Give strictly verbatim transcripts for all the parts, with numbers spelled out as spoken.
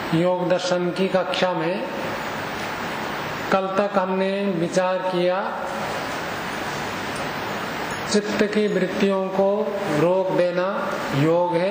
योग दर्शन की कक्षा में कल तक हमने विचार किया चित्त की वृत्तियों को रोक देना योग है,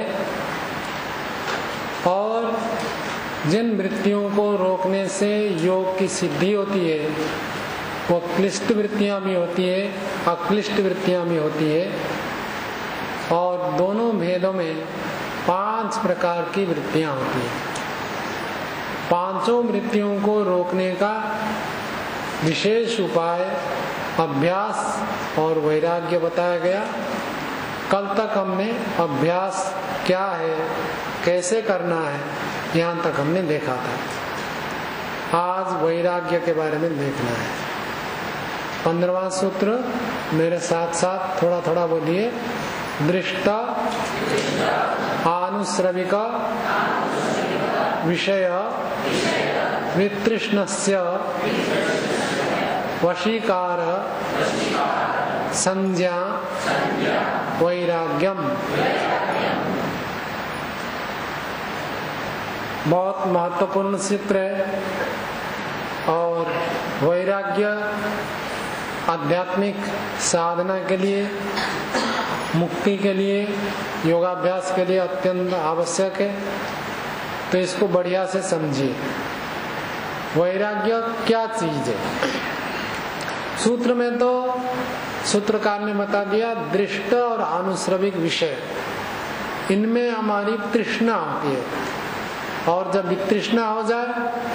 और जिन वृत्तियों को रोकने से योग की सिद्धि होती है वो क्लिष्ट वृत्तियां भी होती है, अक्लिष्ट वृत्तियां भी होती है। और दोनों भेदों में पांच प्रकार की वृत्तियां होती है। पांचों वृत्तियों को रोकने का विशेष उपाय अभ्यास और वैराग्य बताया गया। कल तक हमने अभ्यास क्या है, कैसे करना है, यहाँ तक हमने देखा था। आज वैराग्य के बारे में देखना है। पंद्रहवां सूत्र मेरे साथ साथ थोड़ा थोड़ा बोलिए। दृष्टा आनुश्रविका विषय वितृष्णस्य वशीकार संज्ञा वैराग्यम। बहुत महत्वपूर्ण सूत्र है। और वैराग्य आध्यात्मिक साधना के लिए, मुक्ति के लिए, योगाभ्यास के लिए अत्यंत आवश्यक है। तो इसको बढ़िया से समझिए। वैराग्य क्या चीज है? सूत्र में तो सूत्रकार ने बता दिया दृष्ट और आनुश्रविक विषय, इनमें हमारी तृष्णा होती है। और जब तृष्णा हो जाए,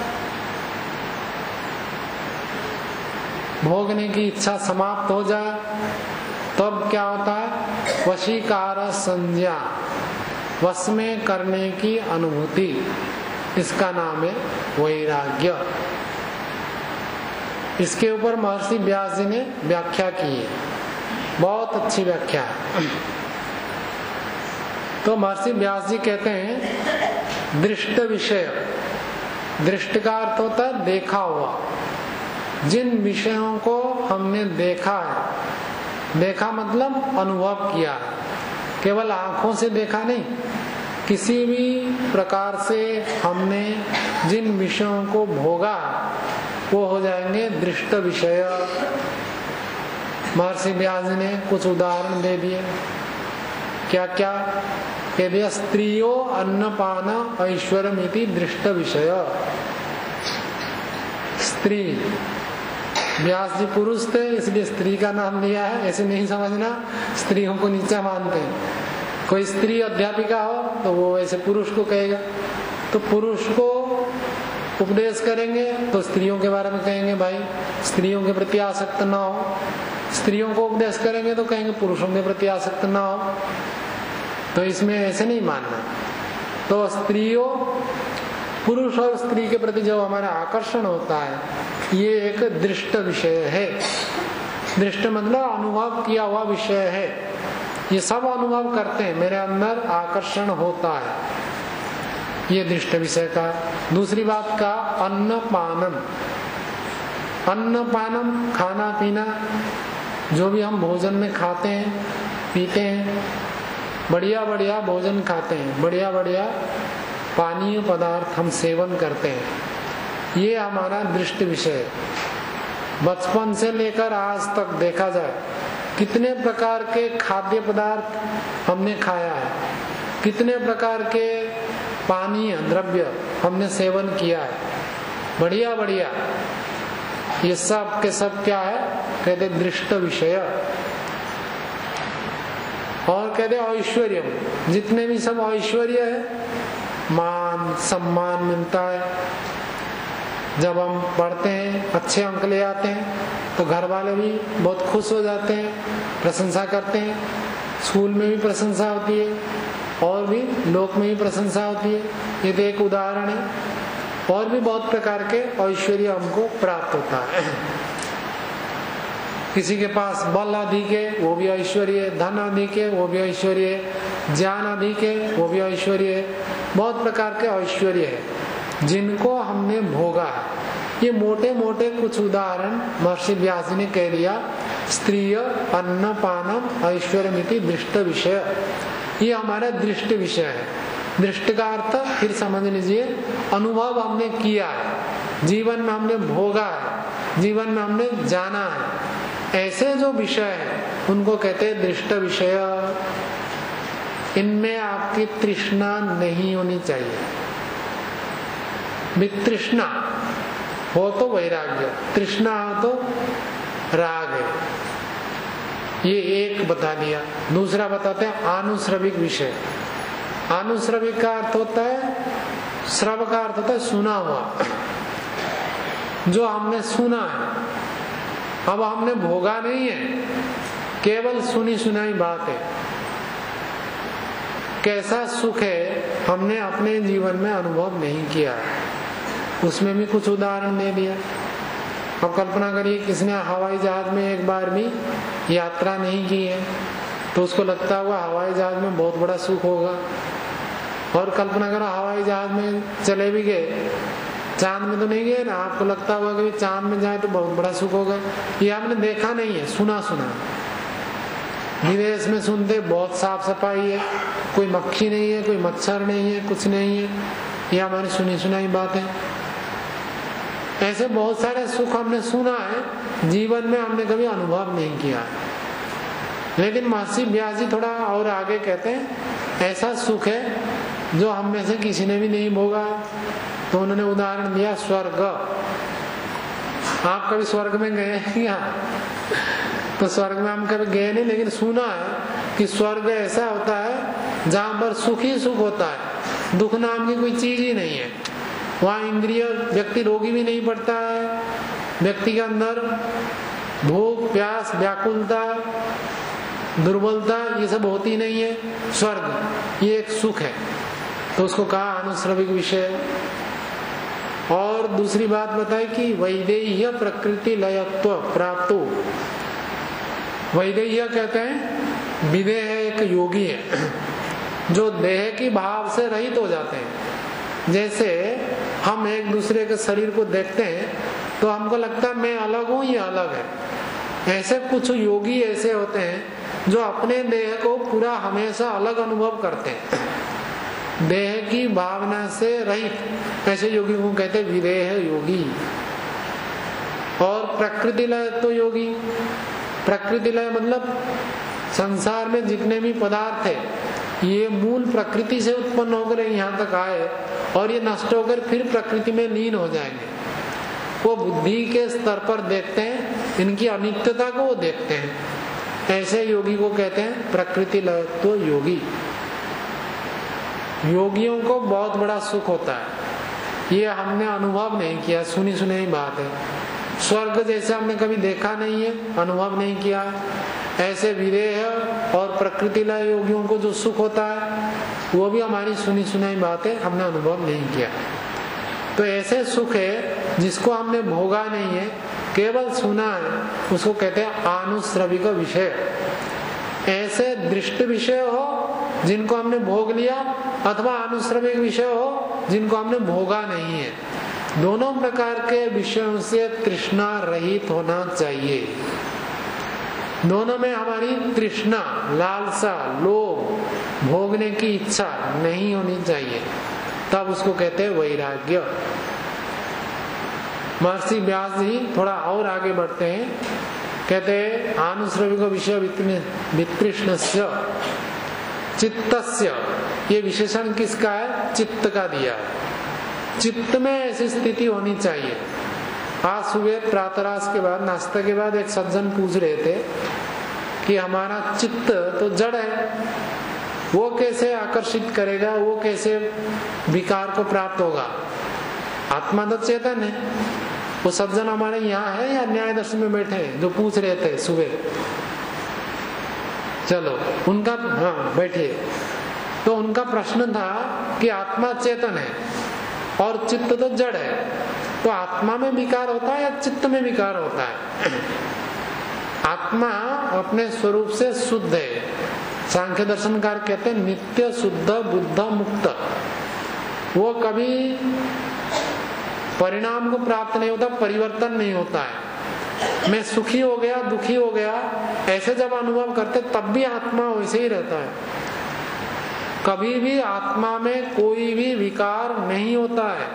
भोगने की इच्छा समाप्त हो जाए, तब क्या होता है? वशीकार संज्ञा, वश में करने की अनुभूति, इसका नाम है वैराग्य। इसके ऊपर महर्षि व्यास जी ने व्याख्या की है, बहुत अच्छी व्याख्या है। तो महर्षि व्यास जी कहते हैं दृष्ट विषय, दृष्ट का अर्थ होता है देखा हुआ। जिन विषयों को हमने देखा है, देखा मतलब अनुभव किया है, केवल आंखों से देखा नहीं, किसी भी प्रकार से हमने जिन विषयों को भोगा वो हो जाएंगे दृष्ट विषय। महर्षि व्यास ने कुछ उदाहरण दे दिए। क्या क्या कह दिया? स्त्रियो अन्नपान ऐश्वर्यमिति दृष्ट विषय। स्त्री, व्यास जी पुरुष थे इसलिए स्त्री का नाम लिया है, ऐसे नहीं समझना स्त्रियों को नीचा मानते हैं। कोई स्त्री अध्यापिका हो तो वो ऐसे पुरुष को कहेगा। तो पुरुष को उपदेश करेंगे तो स्त्रियों के बारे में कहेंगे भाई स्त्रियों के प्रति आसक्त ना हो। स्त्रियों को उपदेश करेंगे तो कहेंगे पुरुषों के प्रति आसक्त ना हो। तो इसमें ऐसे नहीं मानना। तो स्त्रियों, पुरुष और स्त्री के प्रति जो हमारा आकर्षण होता है ये एक दृष्ट विषय है। दृष्ट मतलब अनुभव किया हुआ विषय है। ये सब अनुभव करते हैं, मेरे अंदर आकर्षण होता है, ये दृष्ट विषय का। दूसरी बात का अन्न पानम, अन्न पानम खाना पीना, जो भी हम भोजन में खाते हैं पीते हैं, बढ़िया बढ़िया भोजन खाते हैं, बढ़िया बढ़िया पानीय पदार्थ हम सेवन करते हैं, ये हमारा दृष्ट विषय है। बचपन से लेकर आज तक देखा जाए कितने प्रकार के खाद्य पदार्थ हमने खाया है, कितने प्रकार के पानीय द्रव्य हमने सेवन किया है, बढ़िया बढ़िया। ये सब के सब क्या है? कहते दृष्ट विषय। और कहते ऐश्वर्य, जितने भी सब ऐश्वर्य है, मान सम्मान मिलता है। जब हम पढ़ते हैं, अच्छे अंक ले आते हैं तो घर वाले भी बहुत खुश हो जाते हैं, प्रशंसा करते हैं। स्कूल में भी प्रशंसा होती है और भी लोक में भी प्रशंसा होती है। ये तो एक उदाहरण है। और भी बहुत प्रकार के ऐश्वर्य हमको प्राप्त होता है। किसी के पास बल अधिक है वो भी ऐश्वर्य, धन अधिक है वो भी ऐश्वर्य, ज्ञान अधिक है वो भी ऐश्वर्य। बहुत प्रकार के ऐश्वर्य है जिनको हमने भोगा है। ये मोटे मोटे कुछ उदाहरण महर्षि व्यास जी ने कह दिया। स्त्रीय अन्न पानम ऐश्वर्यमिति दृष्ट विषय, ये हमारा दृष्ट विषय है। दृष्टि का अर्थ फिर समझ लीजिए, अनुभव हमने किया है, जीवन में हमने भोगा है, जीवन में हमने जाना है, ऐसे जो विषय है उनको कहते हैं दृष्ट विषय। इनमें आपकी तृष्णा नहीं होनी चाहिए। वितृष्णा हो तो वैराग्य, तृष्णा हो तो राग है। ये एक बता दिया। दूसरा बताते हैं आनुश्रविक विषय। आनुश्रविक का अर्थ होता है, श्रव का अर्थ होता है सुना हुआ, जो हमने सुना है, अब हमने भोगा नहीं है, केवल सुनी सुनाई बात है। कैसा सुख है हमने अपने जीवन में अनुभव नहीं किया, उसमें भी कुछ उदाहरण दे दिया। अब कल्पना करिए किसने हवाई जहाज में एक बार भी यात्रा नहीं की है तो उसको लगता हुआ हवाई जहाज में बहुत बड़ा सुख होगा। और कल्पना करो हवाई जहाज में चले भी गए, चांद में तो नहीं गए ना, आपको लगता होगा कि चांद में जाए तो बहुत बड़ा सुख होगा। ये आपने देखा नहीं है, सुना सुना। विदेश में सुनते बहुत साफ सफाई है, कोई मक्खी नहीं है, कोई मच्छर नहीं है, कुछ नहीं है, ये हमारी सुनी सुनाई बात है। ऐसे बहुत सारे सुख हमने सुना है, जीवन में हमने कभी अनुभव नहीं किया। लेकिन महर्षि व्यास जी थोड़ा और आगे कहते हैं ऐसा सुख है जो हम में से किसी ने भी नहीं भोगा। तो उन्होंने उदाहरण दिया स्वर्ग। आप कभी स्वर्ग में गए हैं क्या? तो स्वर्ग में हम कभी गए नहीं, लेकिन सुना है कि स्वर्ग ऐसा होता है जहाँ पर सुख ही सुख होता है, दुख नाम की कोई चीज ही नहीं है। वहाँ इंद्रिय व्यक्ति रोगी भी नहीं पड़ता है, व्यक्ति के अंदर भूख प्यास व्याकुलता दुर्बलता ये सब होती नहीं है। स्वर्ग ये एक सुख है, तो उसको कहा अनुश्रविक विषय। और दूसरी बात बताई कि वैदेह्य प्रकृति लयत्व प्राप्तो। वैदेह्य कहते हैं विदेह एक योगी है जो देह की भाव से रहित हो जाते हैं। जैसे हम एक दूसरे के शरीर को देखते हैं तो हमको लगता है मैं अलग हूं, ये अलग है। ऐसे कुछ योगी ऐसे होते हैं जो अपने देह को पूरा हमेशा अलग अनुभव करते हैं, देह की भावना से रहित। ऐसे योगी को कहते हैं विदेह योगी। और प्रकृति लय तो योगी, प्रकृति लय मतलब संसार में जितने भी पदार्थ है ये मूल प्रकृति से उत्पन्न होकर यहाँ तक आए और ये नष्ट होकर फिर प्रकृति में लीन हो जाएंगे। वो बुद्धि के स्तर पर देखते हैं, इनकी अनित्यता को वो देखते हैं। ऐसे योगी को कहते हैं प्रकृति लय तो योगी। योगियों को बहुत बड़ा सुख होता है, ये हमने अनुभव नहीं किया, सुनी सुनी ही बात है। स्वर्ग जैसे हमने कभी देखा नहीं है, अनुभव नहीं किया। ऐसे विदेह और प्रकृति लय योगियों को जो सुख होता है वो भी हमारी सुनी सुनाई बात है, हमने अनुभव नहीं किया। तो ऐसे सुख है जिसको हमने भोगा नहीं है, केवल सुना है, उसको कहते हैं आनुश्रविक विषय। ऐसे दृष्ट विषय हो जिनको हमने भोग लिया, अथवा अनुश्रविक विषय हो जिनको हमने भोगा नहीं है। दोनों प्रकार के विषयों से तृष्णा रहित होना चाहिए। दोनों में हमारी तृष्णा, लालसा, लोभ, भोगने की इच्छा नहीं होनी चाहिए, तब उसको कहते हैं वैराग्य। महर्षि व्यास जी थोड़ा और आगे बढ़ते हैं, कहते हैं आनुश्रविक विषय वितृष्णस्य चित्तस्य। ये विशेषण किसका है? चित्त का दिया है। चित्त में ऐसी स्थिति होनी चाहिए। आज सुबह प्रातराश के बाद, नाश्ते के बाद एक सज्जन पूछ रहे थे कि हमारा चित्त तो जड़ है, वो कैसे आकर्षित करेगा, वो कैसे विकार को प्राप्त होगा? आत्मा तो चेतन है। वो सज्जन हमारे यहाँ है या न्याय दर्शन में बैठे हैं जो पूछ रहे थे सुबह? चलो उनका, हाँ बैठिए। तो उनका प्रश्न था कि आत्मा चेतन है और चित्त तो जड़ है, तो आत्मा में विकार होता है या चित्त में विकार होता है? आत्मा अपने स्वरूप से शुद्ध है। सांख्य दर्शनकार कहते हैं नित्य शुद्ध बुद्ध मुक्त। वो कभी परिणाम को प्राप्त नहीं होता, परिवर्तन नहीं होता है। मैं सुखी हो गया, दुखी हो गया, ऐसे जब अनुभव करते तब भी आत्मा वैसे ही रहता है। कभी भी आत्मा में कोई भी विकार नहीं होता है।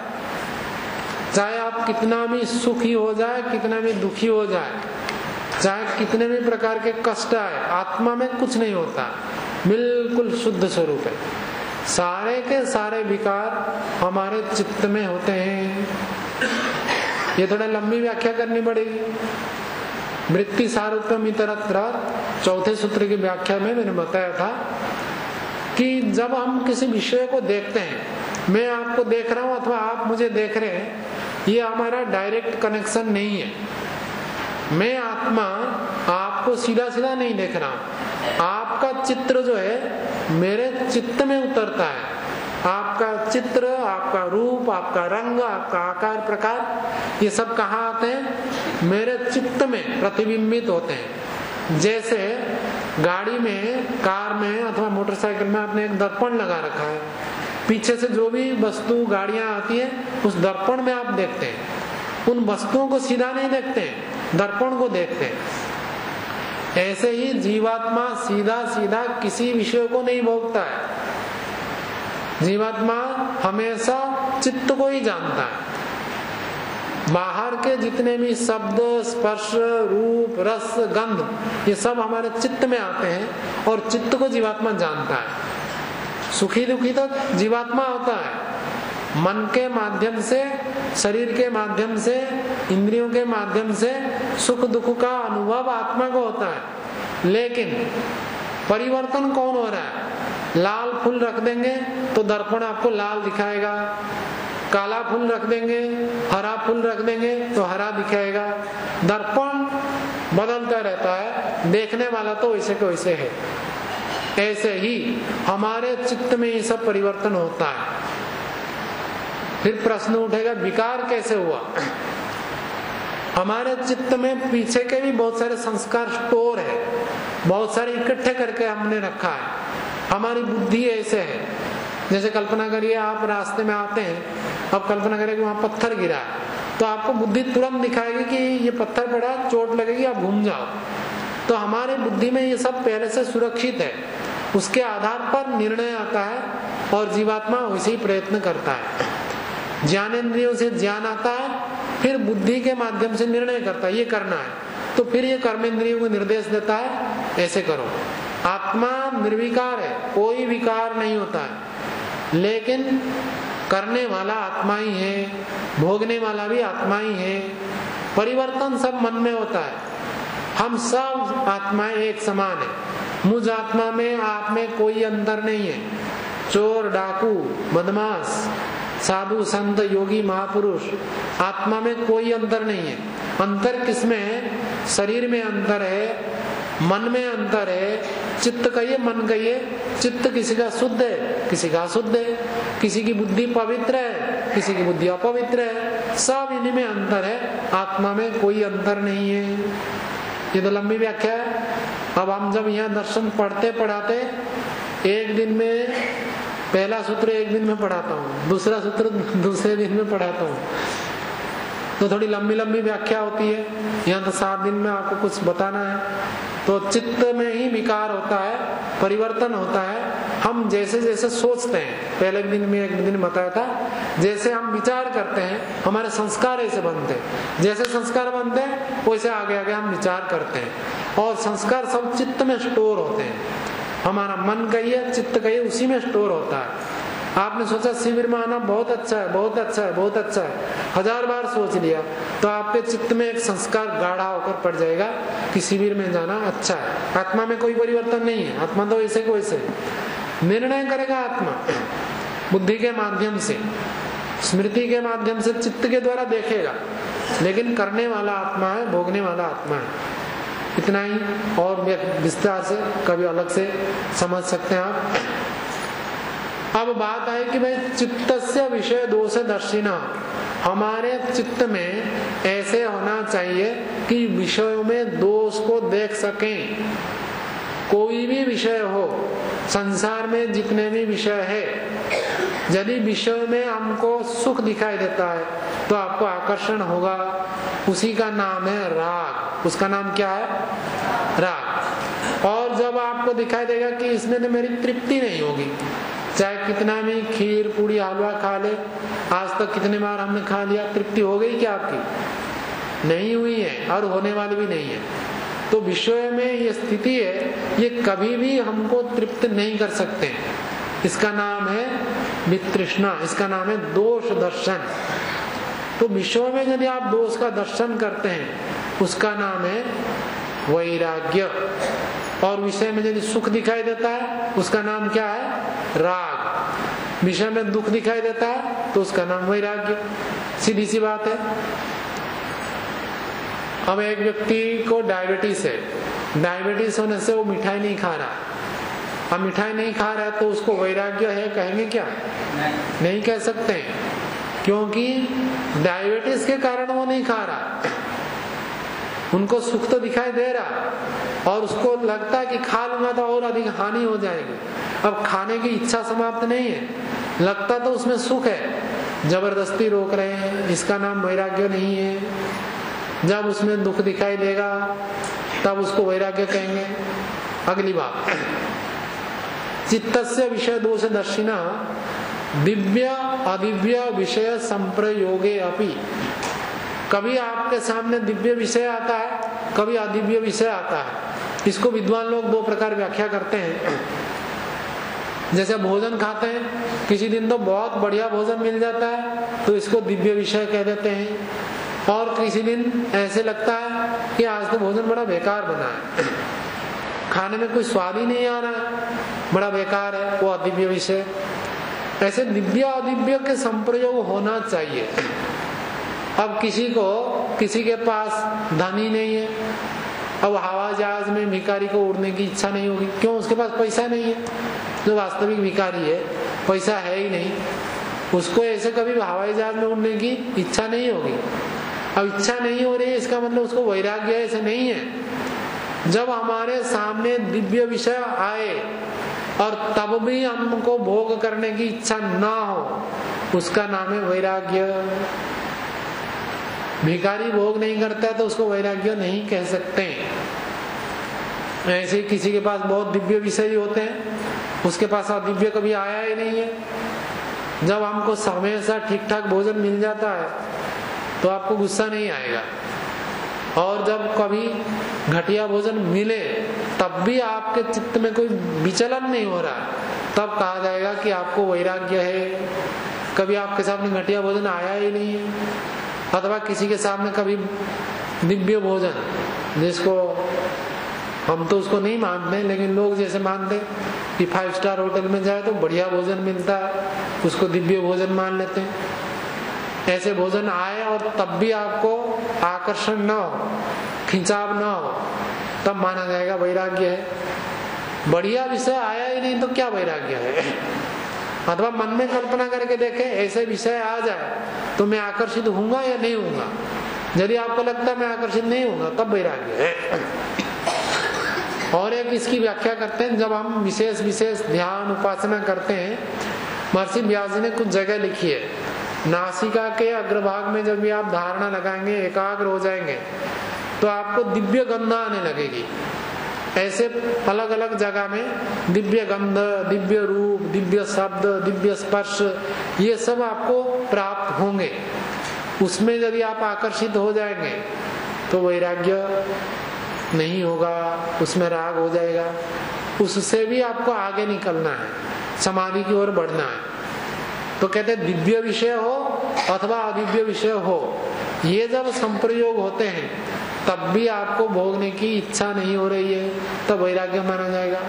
चाहे आप कितना भी सुखी हो जाए, कितना भी दुखी हो जाए, चाहे कितने भी प्रकार के कष्ट आए, आत्मा में कुछ नहीं होता, बिल्कुल शुद्ध स्वरूप है। सारे के सारे विकार हमारे चित्त में होते हैं। ये थोड़ा लंबी व्याख्या करनी पड़ेगी। वृत्ति सारूप्यम इतरत्र चौथे सूत्र की व्याख्या में मैंने बताया था कि जब हम किसी विषय को देखते हैं, मैं आपको देख रहा हूं अथवा आप मुझे देख रहे हैं, ये हमारा डायरेक्ट कनेक्शन नहीं है। मैं आत्मा आपको सीधा सीधा नहीं देख रहा हूं, आपका चित्र जो है मेरे चित्त में उतरता है। आपका चित्र, आपका रूप, आपका रंग, आपका आकार प्रकार, ये सब कहाँ आते हैं? मेरे चित्त में प्रतिबिंबित होते हैं। जैसे गाड़ी में, कार में अथवा मोटरसाइकिल में आपने एक दर्पण लगा रखा है, पीछे से जो भी वस्तु गाड़ियां आती है उस दर्पण में आप देखते हैं। उन वस्तुओं को सीधा नहीं देखते हैं, दर्पण को देखते हैं। ऐसे ही जीवात्मा सीधा सीधा किसी विषय को नहीं भोगता है। जीवात्मा हमेशा चित्त को ही जानता है। बाहर के जितने भी शब्द, स्पर्श, रूप, रस, गंध, ये सब हमारे चित्त में आते हैं और चित्त को जीवात्मा जानता है। सुखी दुखी तो जीवात्मा होता है। मन के माध्यम से, शरीर के माध्यम से, इंद्रियों के माध्यम से सुख दुख का अनुभव आत्मा को होता है। लेकिन परिवर्तन कौन हो रहा है? लाल फूल रख देंगे तो दर्पण आपको लाल दिखाएगा, काला फूल रख देंगे, हरा फूल रख देंगे तो हरा दिखाएगा। दर्पण बदलता रहता है, देखने वाला तो वैसे को वैसे है। ऐसे ही हमारे चित्त में ये सब परिवर्तन होता है। फिर प्रश्न उठेगा, विकार कैसे हुआ? हमारे चित्त में पीछे के भी बहुत सारे संस्कार स्टोर है, बहुत सारे इकट्ठे करके हमने रखा है। हमारी बुद्धि ऐसे है, जैसे कल्पना करिए आप रास्ते में आते हैं, अब कल्पना करिए कि वहां पत्थर गिरा है, तो आपको बुद्धि तुरंत दिखाएगी कि ये पत्थर पड़ा, चोट लगेगी, आप घूम जाओ। तो हमारी बुद्धि में ये सब पहले से सुरक्षित है, उसके आधार पर निर्णय आता है और जीवात्मा वैसे ही प्रयत्न करता है। ज्ञानेंद्रियों से ज्ञान आता है, फिर बुद्धि के माध्यम से निर्णय करता है ये करना है, तो फिर ये कर्मेंद्रियों को निर्देश देता है ऐसे करो। आत्मा निर्विकार है, कोई विकार नहीं होता है, लेकिन करने वाला आत्मा ही है, भोगने वाला भी आत्मा ही है। परिवर्तन सब मन में होता है। हम सब आत्माएं एक समान है। मुझ आत्मा में, आप में कोई अंतर नहीं है। चोर, डाकू, बदमाश, साधु, संत, योगी, महापुरुष, आत्मा में कोई अंतर नहीं है। अंतर किसमें है? शरीर में अंतर है, मन में अंतर है। चित्त कहिए, मन कहिए, चित्त किसी का शुद्ध है, किसी का अशुद्ध है, किसी की बुद्धि पवित्र है, किसी की बुद्धि अपवित्र है, सब इन्हीं में अंतर है। आत्मा में कोई अंतर नहीं है। ये तो लंबी व्याख्या है। अब हम जब यहाँ दर्शन पढ़ते पढ़ाते, एक दिन में पहला सूत्र एक दिन में पढ़ाता हूँ, दूसरा सूत्र दूसरे दिन में पढ़ाता हूँ, तो थोड़ी लंबी लंबी व्याख्या होती है। यहाँ तो सात दिन में आपको कुछ बताना है। तो चित्त में ही विकार होता है, परिवर्तन होता है। हम जैसे जैसे सोचते हैं, पहले दिन में एक दिन बताया था, जैसे हम विचार करते हैं हमारे संस्कार ऐसे बनते हैं। जैसे संस्कार बनते हैं वैसे आगे आगे हम विचार करते हैं, और संस्कार सब चित्त में स्टोर होते हैं। हमारा मन कहिए, चित्त कहिए, उसी में स्टोर होता है। आपने सोचा शिविर में आना बहुत अच्छा है, बहुत अच्छा है, बहुत अच्छा है, हजार बार सोच लिया, तो आपके चित्त में एक संस्कार गाढ़ा होकर पड़ जाएगा कि शिविर में जाना अच्छा है। आत्मा में कोई परिवर्तन नहीं है, आत्मा तो वैसे को वैसे निर्णय करेगा। आत्मा बुद्धि के माध्यम से, स्मृति के माध्यम से, चित्त के द्वारा देखेगा, लेकिन करने वाला आत्मा है, भोगने वाला आत्मा है। इतना ही, और विस्तार से कभी अलग से समझ सकते हैं आप। अब बात है कि भाई चित्तस्य विषय दोष दर्शिना, हमारे चित्त में ऐसे होना चाहिए कि विषयों में दोष को देख सकें। कोई भी विषय हो, संसार में जितने भी विषय है, यदि विषय में हमको सुख दिखाई देता है तो आपको आकर्षण होगा, उसी का नाम है राग। उसका नाम क्या है? राग। और जब आपको दिखाई देगा कि इसमें तो मेरी तृप्ति नहीं होगी, चाहे कितना भी खीर पूड़ी हलवा खा ले, आज तक कितने बार हमने खा लिया, तृप्ति हो गई क्या आपकी? नहीं हुई है और होने वाली भी नहीं है। तो विषय में ये स्थिति है, ये कभी भी हमको तृप्त नहीं कर सकते। इसका नाम है वितृष्णा, इसका नाम है दोष दर्शन। तो विषयों में यदि आप दोष का दर्शन करते हैं, उसका नाम है वैराग्य। और विषय में यदि सुख दिखाई देता है, उसका नाम क्या है? राग। विषय में दुख दिखाई देता है तो उसका नाम वैराग्य। सीधी सी बात है। अब एक व्यक्ति को डायबिटीज है, डायबिटीज होने से वो मिठाई नहीं खा रहा, अब मिठाई नहीं खा रहा है तो उसको वैराग्य है कहेंगे क्या? नहीं, नहीं कह सकते, क्योंकि डायबिटीज के कारण वो नहीं खा रहा। उनको सुख तो दिखाई दे रहा और उसको लगता है कि खा लूंगा तो और अधिक हानि हो जाएगी। अब खाने की इच्छा समाप्त नहीं है, लगता तो उसमें सुख है, जबरदस्ती रोक रहे हैं, इसका नाम वैराग्य नहीं है। जब उसमें दुख दिखाई देगा तब उसको वैराग्य कहेंगे। अगली बात, चित्तस्य विषय दोष दर्शिना दिव्य अदिव्य विषय संप्रयोगे अपि। कभी आपके सामने दिव्य विषय आता है, कभी अदिव्य विषय आता है। इसको विद्वान लोग दो प्रकार व्याख्या करते हैं। जैसे भोजन खाते हैं, किसी दिन तो बहुत बढ़िया भोजन मिल जाता है तो इसको दिव्य विषय कह देते हैं, और किसी दिन ऐसे लगता है कि आज तो भोजन बड़ा बेकार बना है, खाने में कोई स्वाद ही नहीं आ रहा है, बड़ा बेकार है, वो अदिव्य विषय। ऐसे दिव्य अदिव्य के संप्रयोग होना चाहिए। अब किसी को किसी के पास धन ही नहीं है, अब हवाई जहाज में भिखारी को उड़ने की इच्छा नहीं होगी, क्यों? उसके पास पैसा नहीं है। जो वास्तविक भिखारी है, पैसा है ही नहीं, उसको ऐसे कभी हवाई जहाज में उड़ने की इच्छा नहीं होगी। अब इच्छा नहीं हो रही है, इसका मतलब उसको वैराग्य ऐसे नहीं है। जब हमारे सामने दिव्य विषय आए और तब भी हमको भोग करने की इच्छा ना हो, उसका नाम है वैराग्य। भिखारी भोग नहीं करता तो उसको वैराग्य नहीं कह सकते। ऐसे किसी के पास बहुत दिव्य विषय होते हैं, उसके पास अदिव्य कभी आया ही नहीं है। जब हमको समय से ठीक ठाक भोजन मिल जाता है तो आपको गुस्सा नहीं आएगा, और जब कभी घटिया भोजन मिले तब भी आपके चित्त में कोई विचलन नहीं हो रहा, तब कहा जाएगा कि आपको वैराग्य है। कभी आपके सामने घटिया भोजन आया ही नहीं है, अथवा किसी के सामने कभी दिव्य भोजन, जिसको हम तो उसको नहीं मानते लेकिन लोग जैसे मानते कि फाइव स्टार होटल में जाए तो बढ़िया भोजन मिलता है, उसको दिव्य भोजन मान लेते हैं। ऐसे भोजन आए और तब भी आपको आकर्षण न हो, खिंचाव न हो, तब माना जाएगा वैराग्य है। बढ़िया विषय आया ही नहीं तो क्या वैराग्य है? अथवा मन में कल्पना करके देखे, ऐसे विषय आ जाए तो मैं आकर्षित होऊंगा या नहीं होऊंगा। यदि आपको लगता है मैं आकर्षित नहीं होऊंगा, तब वैराग्य है। और एक इसकी व्याख्या करते हैं, जब हम विशेष विशेष ध्यान उपासना करते हैं, महर्षि व्यास जी ने कुछ जगह लिखी है। नासिका के अग्रभाग में जब भी आप धारणा लगाएंगे, एकाग्र हो जाएंगे, तो आपको दिव्य गंध आने लगेगी। ऐसे अलग अलग जगह में दिव्य गंध, दिव्य रूप, दिव्य शब्द, दिव्य स्पर्श, ये सब आपको प्राप्त होंगे। उसमें यदि आप आकर्षित हो जाएंगे तो वैराग्य नहीं होगा, उसमें राग हो जाएगा। उससे भी आपको आगे निकलना है, समाधि की ओर बढ़ना है। तो कहते हैं दिव्य विषय हो अथवा अदिव्य विषय हो, ये जब संप्रयोग होते हैं तब भी आपको भोगने की इच्छा नहीं हो रही है, तब वैराग्य माना जाएगा।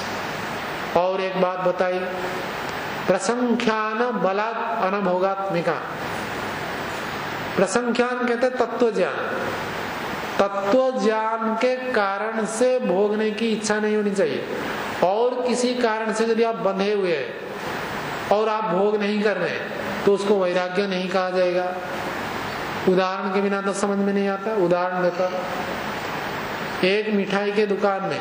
और एक बात बताई, प्रसंख्यान बलात् अनभोगात्मिका। प्रसंख्यान कहते तत्व ज्ञान, तत्व ज्ञान के कारण से भोगने की इच्छा नहीं होनी चाहिए। और किसी कारण से यदि आप बंधे हुए हैं और आप भोग नहीं कर रहे तो उसको वैराग्य नहीं कहा जाएगा। उदाहरण के बिना तो समझ में नहीं आता। उदाहरण देता, एक मिठाई के दुकान में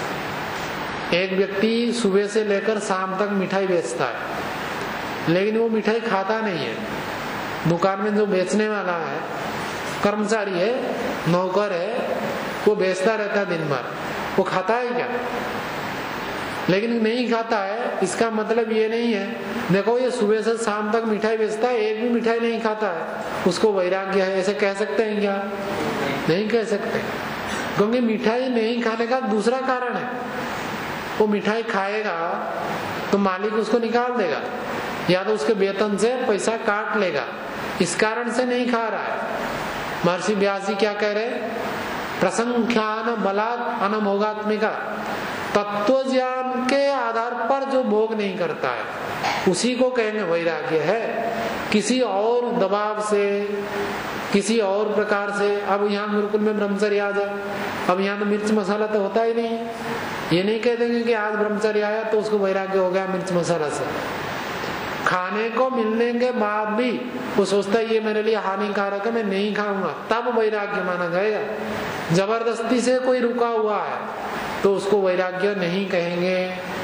एक व्यक्ति सुबह से लेकर शाम तक मिठाई बेचता है, लेकिन वो मिठाई खाता नहीं है। दुकान में जो बेचने वाला है, कर्मचारी है, नौकर है, वो बेचता रहता है दिन भर, वो खाता है क्या? लेकिन नहीं खाता है इसका मतलब ये नहीं है देखो ये सुबह से शाम तक मिठाई बेचता है, एक भी मिठाई नहीं खाता है, उसको वैराग्य है, ऐसे कह सकते हैं क्या? नहीं कह सकते, क्योंकि मिठाई नहीं खाने का दूसरा कारण है। वो मिठाई खाएगा तो मालिक उसको निकाल देगा या तो उसके वेतन से पैसा काट लेगा, इस कारण से नहीं खा रहा है। महर्षि व्यास जी क्या कह रहे? प्रसंख्यान बलात् अनमोगात्मिका, तत्व ज्ञान के आधार पर जो भोग नहीं करता है उसी को कहेंगे वैराग्य है। किसी और दबाव से, किसी और प्रकार से, अब यहाँ गुरुकुल में ब्रह्मचर्य आ जाए, अब यहाँ तो मिर्च मसाला तो होता ही नहीं है, ये नहीं कह देंगे कि आज ब्रह्मचर्य आया तो उसको वैराग्य हो गया मिर्च मसाला से। खाने को मिलने के बाद भी वो सोचता है ये मेरे लिए हानिकारक है, मैं नहीं खाऊंगा, तब वैराग्य माना जाएगा। जबरदस्ती से कोई रुका हुआ है तो उसको वैराग्य नहीं कहेंगे।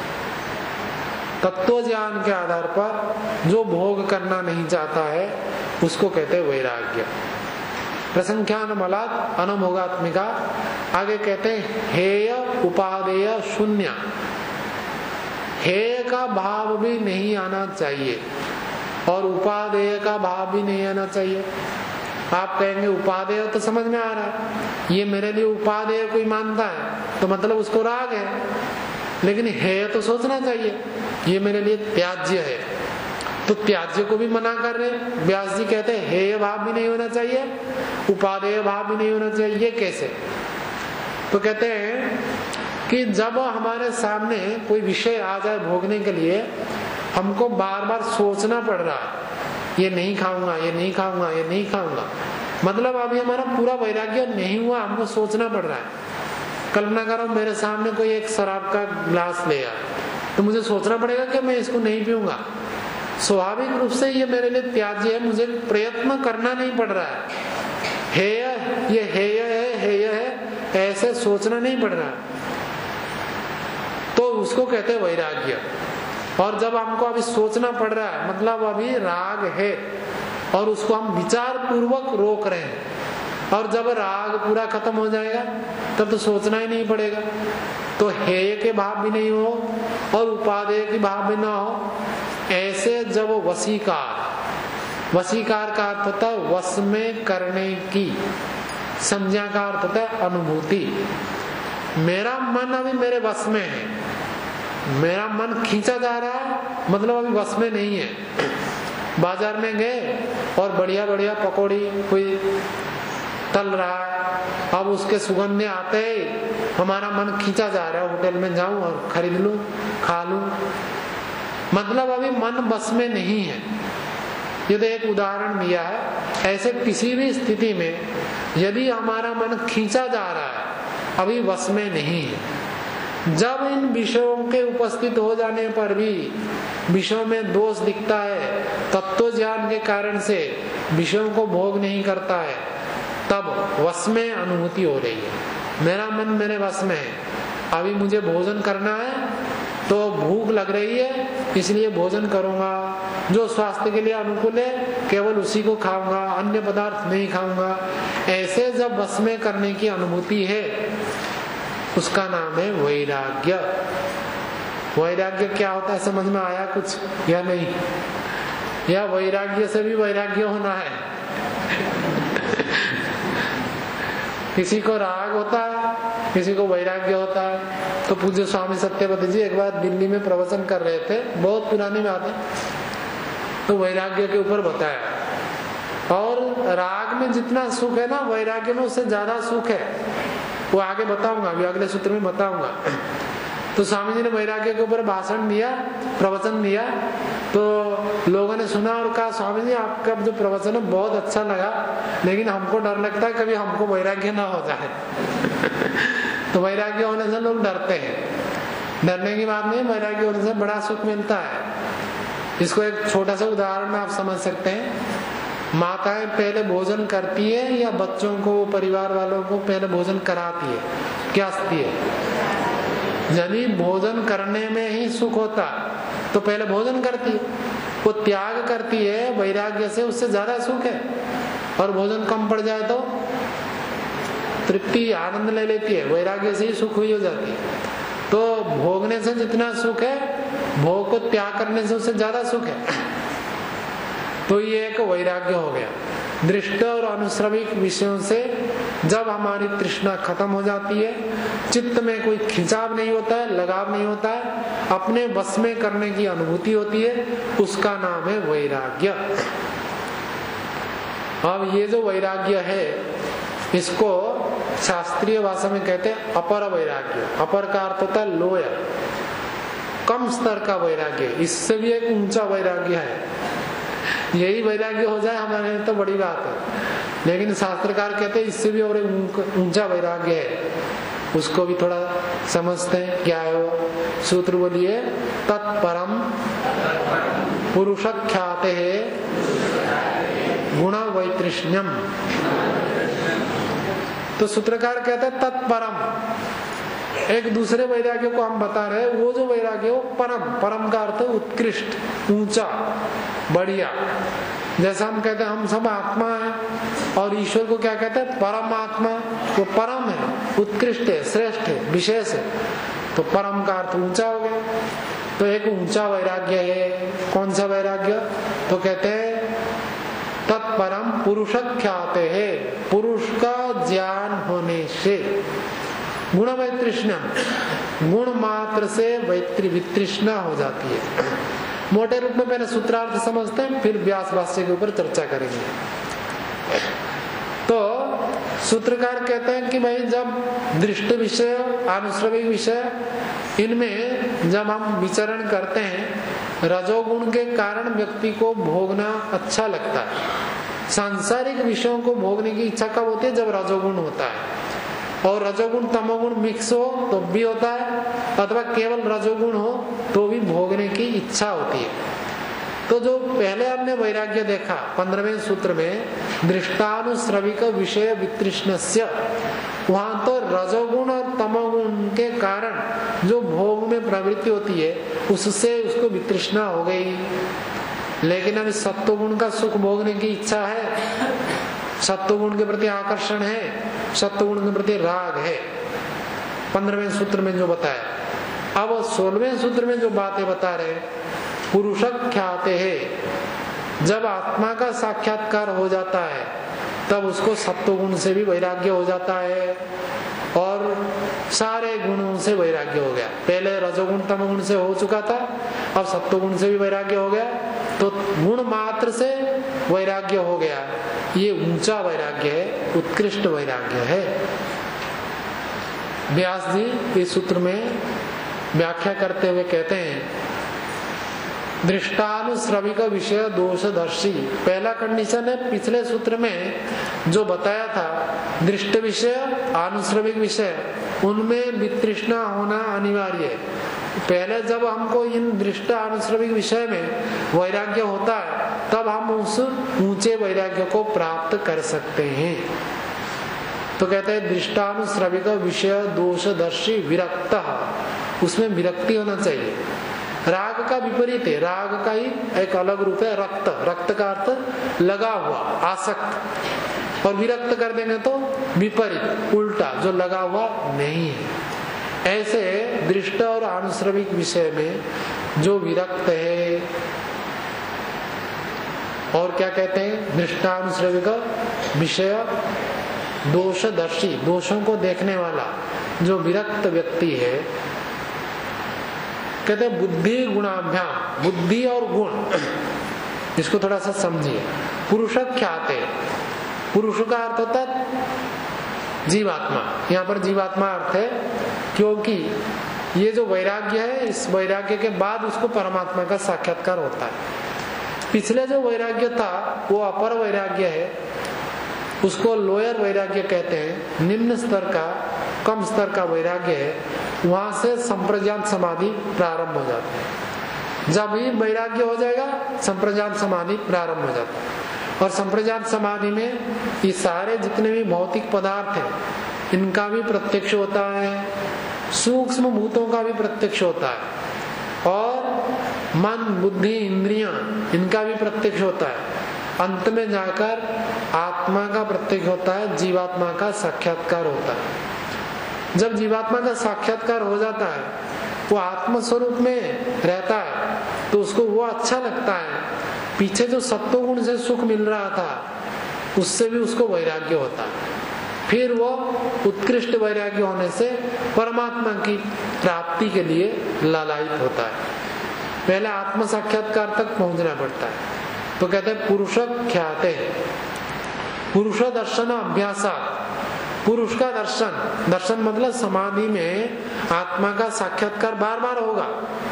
तत्व ज्ञान के आधार पर जो भोग करना नहीं चाहता है उसको कहते हैं वैराग्य। प्रसंख्यान बलात् अनमोगात्मिका। आगे कहते हैं हेय उपादेय शून्य, हेय का भाव भी नहीं आना चाहिए और उपादेय का भाव भी नहीं आना चाहिए। आप कहेंगे उपादेय तो समझ में आ रहा है, ये मेरे लिए उपादेय कोई मानता है तो मतलब उसको राग है, लेकिन हेय तो सोचना चाहिए ये मेरे लिए त्याज्य है, तो त्याज्य को भी मना कर रहे। व्यास जी कहते हैं हेय भाव भी नहीं होना चाहिए, उपादेय भाव भी नहीं होना चाहिए। ये कैसे? तो कहते हैं कि जब हमारे सामने कोई विषय आ जाए भोगने के लिए, हमको बार बार सोचना पड़ रहा है ये नहीं खाऊंगा, ये नहीं खाऊंगा, ये नहीं खाऊंगा, मतलब अभी हमारा पूरा वैराग्य नहीं हुआ, हमको सोचना पड़ रहा है। कल्पना करो मेरे सामने कोई एक शराब का ग्लास ले आया तो मुझे सोचना पड़ेगा कि मैं इसको नहीं पीऊंगा। स्वाभाविक रूप से ये मेरे लिए त्याज्य है, मुझे प्रयत्न करना नहीं पड़ रहा है। हेय, ये हेय है, हेय है, ऐसे सोचना नहीं पड़ रहा है, तो उसको कहते हैं वैराग्य। और जब हमको अभी सोचना पड़ रहा है मतलब अभी राग है और उसको हम विचार पूर्वक रोक रहे हैं, और जब राग पूरा खत्म हो जाएगा तब तो सोचना ही नहीं पड़ेगा, तो हेय के भाव भी नहीं हो और उपादेय के भाव भी ना हो। ऐसे जब वशीकार, वशीकार का अर्थ होता है वश में करने की, संज्ञा का अर्थ होता है अनुभूति। मेरा मन अभी मेरे वश में है, मेरा मन खींचा जा रहा है मतलब अभी वश में नहीं है। बाजार में गए और बढ़िया बढ़िया पकौड़ी कोई तल रहा है, अब उसके सुगंध आते ही हमारा मन खींचा जा रहा है, होटल में जाऊं और खरीद लूं, खा लूं, मतलब अभी मन बस में नहीं है। ये तो एक उदाहरण दिया है। ऐसे किसी भी स्थिति में यदि हमारा मन खींचा जा रहा है अभी वश में नहीं है, जब इन विषयों के उपस्थित हो जाने पर भी विषयों में दोष दिखता है, तत्व ज्ञान के कारण से विषयों को भोग नहीं करता है, तब वश में अनुभूति हो रही है। मेरा मन मेरे वश में है, अभी मुझे भोजन करना है तो भूख लग रही है इसलिए भोजन करूंगा, जो स्वास्थ्य के लिए अनुकूल है केवल उसी को खाऊंगा, अन्य पदार्थ नहीं खाऊंगा। ऐसे जब वश में करने की अनुभूति है उसका नाम है वैराग्य। वैराग्य क्या होता है समझ में आया कुछ या नहीं? या वैराग्य से भी वैराग्य होना है? किसी को राग होता है, किसी को वैराग्य होता है। तो पूज्य स्वामी सत्यवती जी एक बार दिल्ली में प्रवचन कर रहे थे, बहुत पुरानी बात है, तो वैराग्य के ऊपर बताया। और राग में जितना सुख है ना वैराग्य में उससे ज्यादा सुख है, वो आगे बताऊंगा, अभी अगले सूत्र में बताऊंगा। तो स्वामी जी ने वैराग्य के ऊपर भाषण दिया, प्रवचन दिया, तो लोगों ने सुना और कहा स्वामी जी आपका जो प्रवचन है बहुत अच्छा लगा, लेकिन हमको डर लगता है कभी हमको वैराग्य ना हो जाए। तो वैराग्य होने से लोग डरते हैं, डरने की बात नहीं, वैराग्य होने से बड़ा सुख मिलता है। इसको एक छोटा सा उदाहरण में आप समझ सकते हैं। माताएं पहले भोजन करती है या बच्चों को, परिवार वालों को पहले भोजन कराती है, क्या स्थिति है? यदि भोजन करने में ही सुख होता तो पहले भोजन करती है, वो त्याग करती है वैराग्य से, उससे ज्यादा सुख है। और भोजन कम पड़ जाए तो तृप्ति, आनंद ले लेती है, वैराग्य से ही सुख हुई हो जाती है। तो भोगने से जितना सुख है, भोग को त्याग करने से उससे ज्यादा सुख है। तो ये एक वैराग्य हो गया। दृष्ट और अनुश्रविक विषयों से जब हमारी तृष्णा खत्म हो जाती है, चित्त में कोई खिंचाव नहीं होता है, लगाव नहीं होता है, अपने बस में करने की अनुभूति होती है, उसका नाम है वैराग्य। अब ये जो वैराग्य है, इसको शास्त्रीय भाषा में कहते हैं अपर वैराग्य। अपर का अर्थ होता है लोअर, कम स्तर का वैराग्य। इससे भी एक ऊंचा वैराग्य है। यही वैराग्य हो जाए हमारे लिए तो बड़ी बात है, लेकिन शास्त्रकार कहते हैं इससे भी और एक ऊंचा वैराग्य है। उसको भी थोड़ा समझते हैं, क्या है वो सूत्र बोलिए। तत्परम पुरुष ख्याते है गुण वैतृष्ण्यम। तो सूत्रकार कहते हैं तत्परम, एक दूसरे वैराग्य को हम बता रहे हैं। वो जो वैराग्य वो परम, परम का अर्थ उत्कृष्ट, ऊंचा, बढ़िया। जैसा हम कहते हैं हम सब आत्मा है, और ईश्वर को क्या कहते हैं? परम आत्मा। वो परम है, उत्कृष्ट है, श्रेष्ठ है, विशेष है। तो परम का अर्थ ऊंचा हो गया। तो एक ऊंचा वैराग्य है। कौन सा वैराग्य? तो कहते हैं तत्परम पुरुष ख्याते है, पुरुष का ज्ञान होने से। गुण वैतृष्ण्यम, गुण मात्र से वैतृ वितृष्णा हो जाती है। मोटे रूप में पहले सूत्रार्थ समझते हैं, फिर व्यास भाष्य के ऊपर चर्चा करेंगे। तो सूत्रकार कहते हैं कि भाई जब दृष्ट विषय, अनुश्रविक विषय, इनमें जब हम विचरण करते हैं, रजोगुण के कारण व्यक्ति को भोगना अच्छा लगता है। सांसारिक विषयों को भोगने की इच्छा कब होती है? जब रजोगुण होता है। और रजोगुण तमोगुण मिक्स हो तो भी होता है, अथवा केवल रजोगुण हो तो भी भोगने की इच्छा होती है। तो जो पहले हमने वैराग्य देखा पंद्रहवें सूत्र में, दृष्टानुश्रविक विषय वितृष्णस्य, वहां तो रजोगुण और तमोगुण के कारण जो भोग में प्रवृत्ति होती है, उससे उसको वितृष्णा हो गई। लेकिन अभी सत्वगुण का सुख भोगने की इच्छा है, सत्वगुण के प्रति आकर्षण है, सत्वगुण के प्रति राग है, पंद्रहवें सूत्र में जो बताया। अब सोलहवें सूत्र में जो बातें बता रहे, पुरुष ख्याते है, जब आत्मा का साक्षात्कार हो जाता है तब उसको सत्वगुण से भी वैराग्य हो जाता है, और सारे गुणों से वैराग्य हो गया। पहले रजोगुण तमोगुण से हो चुका था, अब सत्वगुण से भी वैराग्य हो गया। तो गुण मात्र से वैराग्य हो गया। ये ऊंचा वैराग्य है, उत्कृष्ट वैराग्य है। व्यास जी इस सूत्र में व्याख्या करते हुए कहते हैं, दृष्टानुश्रविक विषय दोषदर्शी। पहला कंडीशन है पिछले सूत्र में जो बताया था, दृष्ट विषय, अनुश्रविक विषय, उनमें वितृष्णा होना अनिवार्य है। पहले जब हमको इन दृष्ट अनुश्रविक विषय में वैराग्य होता है, तब हम उस ऊंचे वैराग्य को प्राप्त कर सकते हैं। तो कहते हैं दृष्टानुश्रविक विषय दोषदर्शी विरक्त, उसमें विरक्ति होना चाहिए। राग का विपरीत है, राग का ही एक अलग रूप है रक्त। रक्त का अर्थ लगा हुआ, आसक्त, और विरक्त कर देंगे तो विपरीत, उल्टा, जो लगा हुआ नहीं है। ऐसे दृष्ट और अनुश्रविक विषय में जो विरक्त है, और क्या कहते हैं, दृष्टानुश्रविक विषय दोषदर्शी, दोषों को देखने वाला जो विरक्त व्यक्ति है, कहते हैं बुद्धि गुणाभ्याम, बुद्धि और गुण, इसको थोड़ा सा समझिए। पुरुष ख्याते, पुरुष का अर्थ होता है जीवात्मा, यहाँ पर जीवात्मा अर्थ है, क्योंकि ये जो वैराग्य है, इस वैराग्य के बाद उसको परमात्मा का साक्षात्कार होता है। पिछले जो वैराग्य था वो अपर वैराग्य है, उसको लोअर वैराग्य कहते हैं, निम्न स्तर का, कम स्तर का वैराग्य है। वहां से संप्रज्ञात समाधि प्रारंभ हो जाती है। जब ही वैराग्य हो जाएगा, संप्रज्ञात समाधि प्रारंभ हो जाता है। और संप्रज्ञात समाधि में ये सारे जितने भी भौतिक पदार्थ हैं, इनका भी प्रत्यक्ष होता है, सूक्ष्म भूतों का भी प्रत्यक्ष होता है, और मन, बुद्धि, इंद्रियां, इनका भी प्रत्यक्ष होता है। अंत में जाकर आत्मा का प्रत्यक्ष होता है, जीवात्मा का साक्षात्कार होता है। जब जीवात्मा का साक्षात्कार हो जाता है, वो आत्म स्वरूप में रहता है, तो उसको वो अच्छा लगता है। पीछे जो सत्वगुण से सुख मिल रहा था उससे भी उसको वैराग्य होता है। फिर वो उत्कृष्ट वैराग्य होने से परमात्मा की प्राप्ति के लिए लालायित होता है। पहले आत्म साक्षात्कार तक पहुंचना पड़ता है। तो कहते हैं पुरुष ख्याते, पुरुष दर्शन अभ्यासात। पुरुष का दर्शन, दर्शन मतलब समाधि में आत्मा का साक्षात्कार बार बार होगा।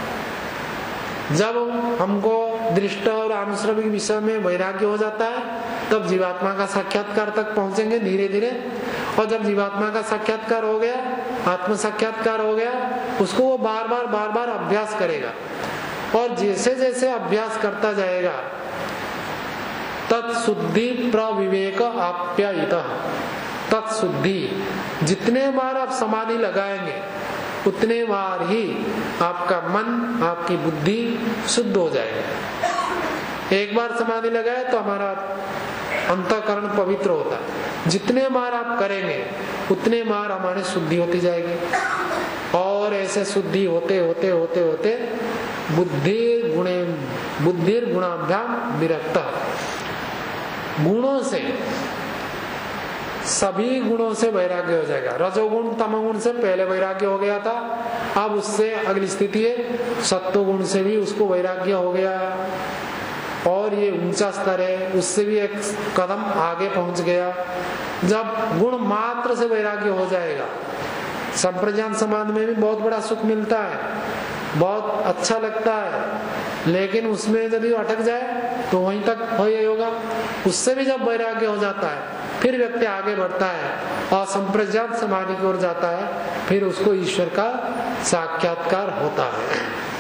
जब हमको दृष्ट और आनुश्रविक विषय में वैराग्य हो जाता है तब जीवात्मा का साक्षात्कार तक पहुंचेंगे धीरे धीरे। और जब जीवात्मा का साक्षात्कार हो गया, आत्म साक्षात्कार हो गया, उसको वो बार बार बार बार अभ्यास करेगा। और जैसे जैसे अभ्यास करता जाएगा तत्शुद्धि प्रविवेक आप्यायितः। तत्शुद्धि, जितने बार आप समाधि लगाएंगे उतने बार ही आपका मन, आपकी बुद्धि शुद्ध हो जाएगी। एक बार समाधि लगाए तो हमारा अंतःकरण पवित्र होता है। जितने बार आप करेंगे उतने बार हमारी शुद्धि होती जाएगी। और ऐसे शुद्धि होते होते होते होते बुद्धि गुणे बुद्धिर गुणाभ्याम विरक्त। गुणों से, सभी गुणों से वैराग्य हो जाएगा। रजोगुण तमोगुण से पहले वैराग्य हो गया था, अब उससे अगली स्थिति है सत्वगुण से भी उसको वैराग्य हो गया। और ये ऊंचा स्तर है, उससे भी एक कदम आगे पहुंच गया। जब गुण मात्र से वैराग्य हो जाएगा, संप्रज्ञान समाधि में भी बहुत बड़ा सुख मिलता है, बहुत अच्छा लगता है, लेकिन उसमें यदि अटक जाए तो वहीं तक हो ही होगा। उससे भी जब वैराग्य हो जाता है फिर व्यक्ति आगे बढ़ता है और संप्रज्ञात समाधि की ओर जाता है, फिर उसको ईश्वर का साक्षात्कार होता है।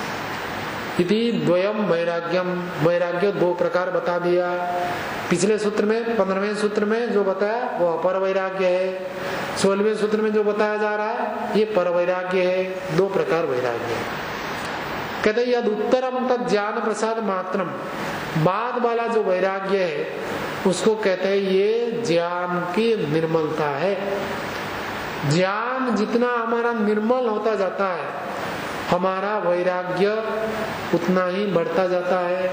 इति द्वयम वैराग्यम। वैराग्य दो प्रकार बता दिया। पिछले सूत्र में, पंद्रहवें सूत्र में जो बताया वो अपर वैराग्य है। सोलहवें सूत्र में जो बताया जा रहा है ये पर वैराग्य है। दो प्रकार वैराग्य है। कहते यद उत्तरम तद ज्ञान प्रसाद मात्रम। बाद वाला जो वैराग्य है उसको कहते हैं ये ज्ञान की निर्मलता है। ज्ञान जितना हमारा निर्मल होता जाता है हमारा वैराग्य उतना ही बढ़ता जाता है।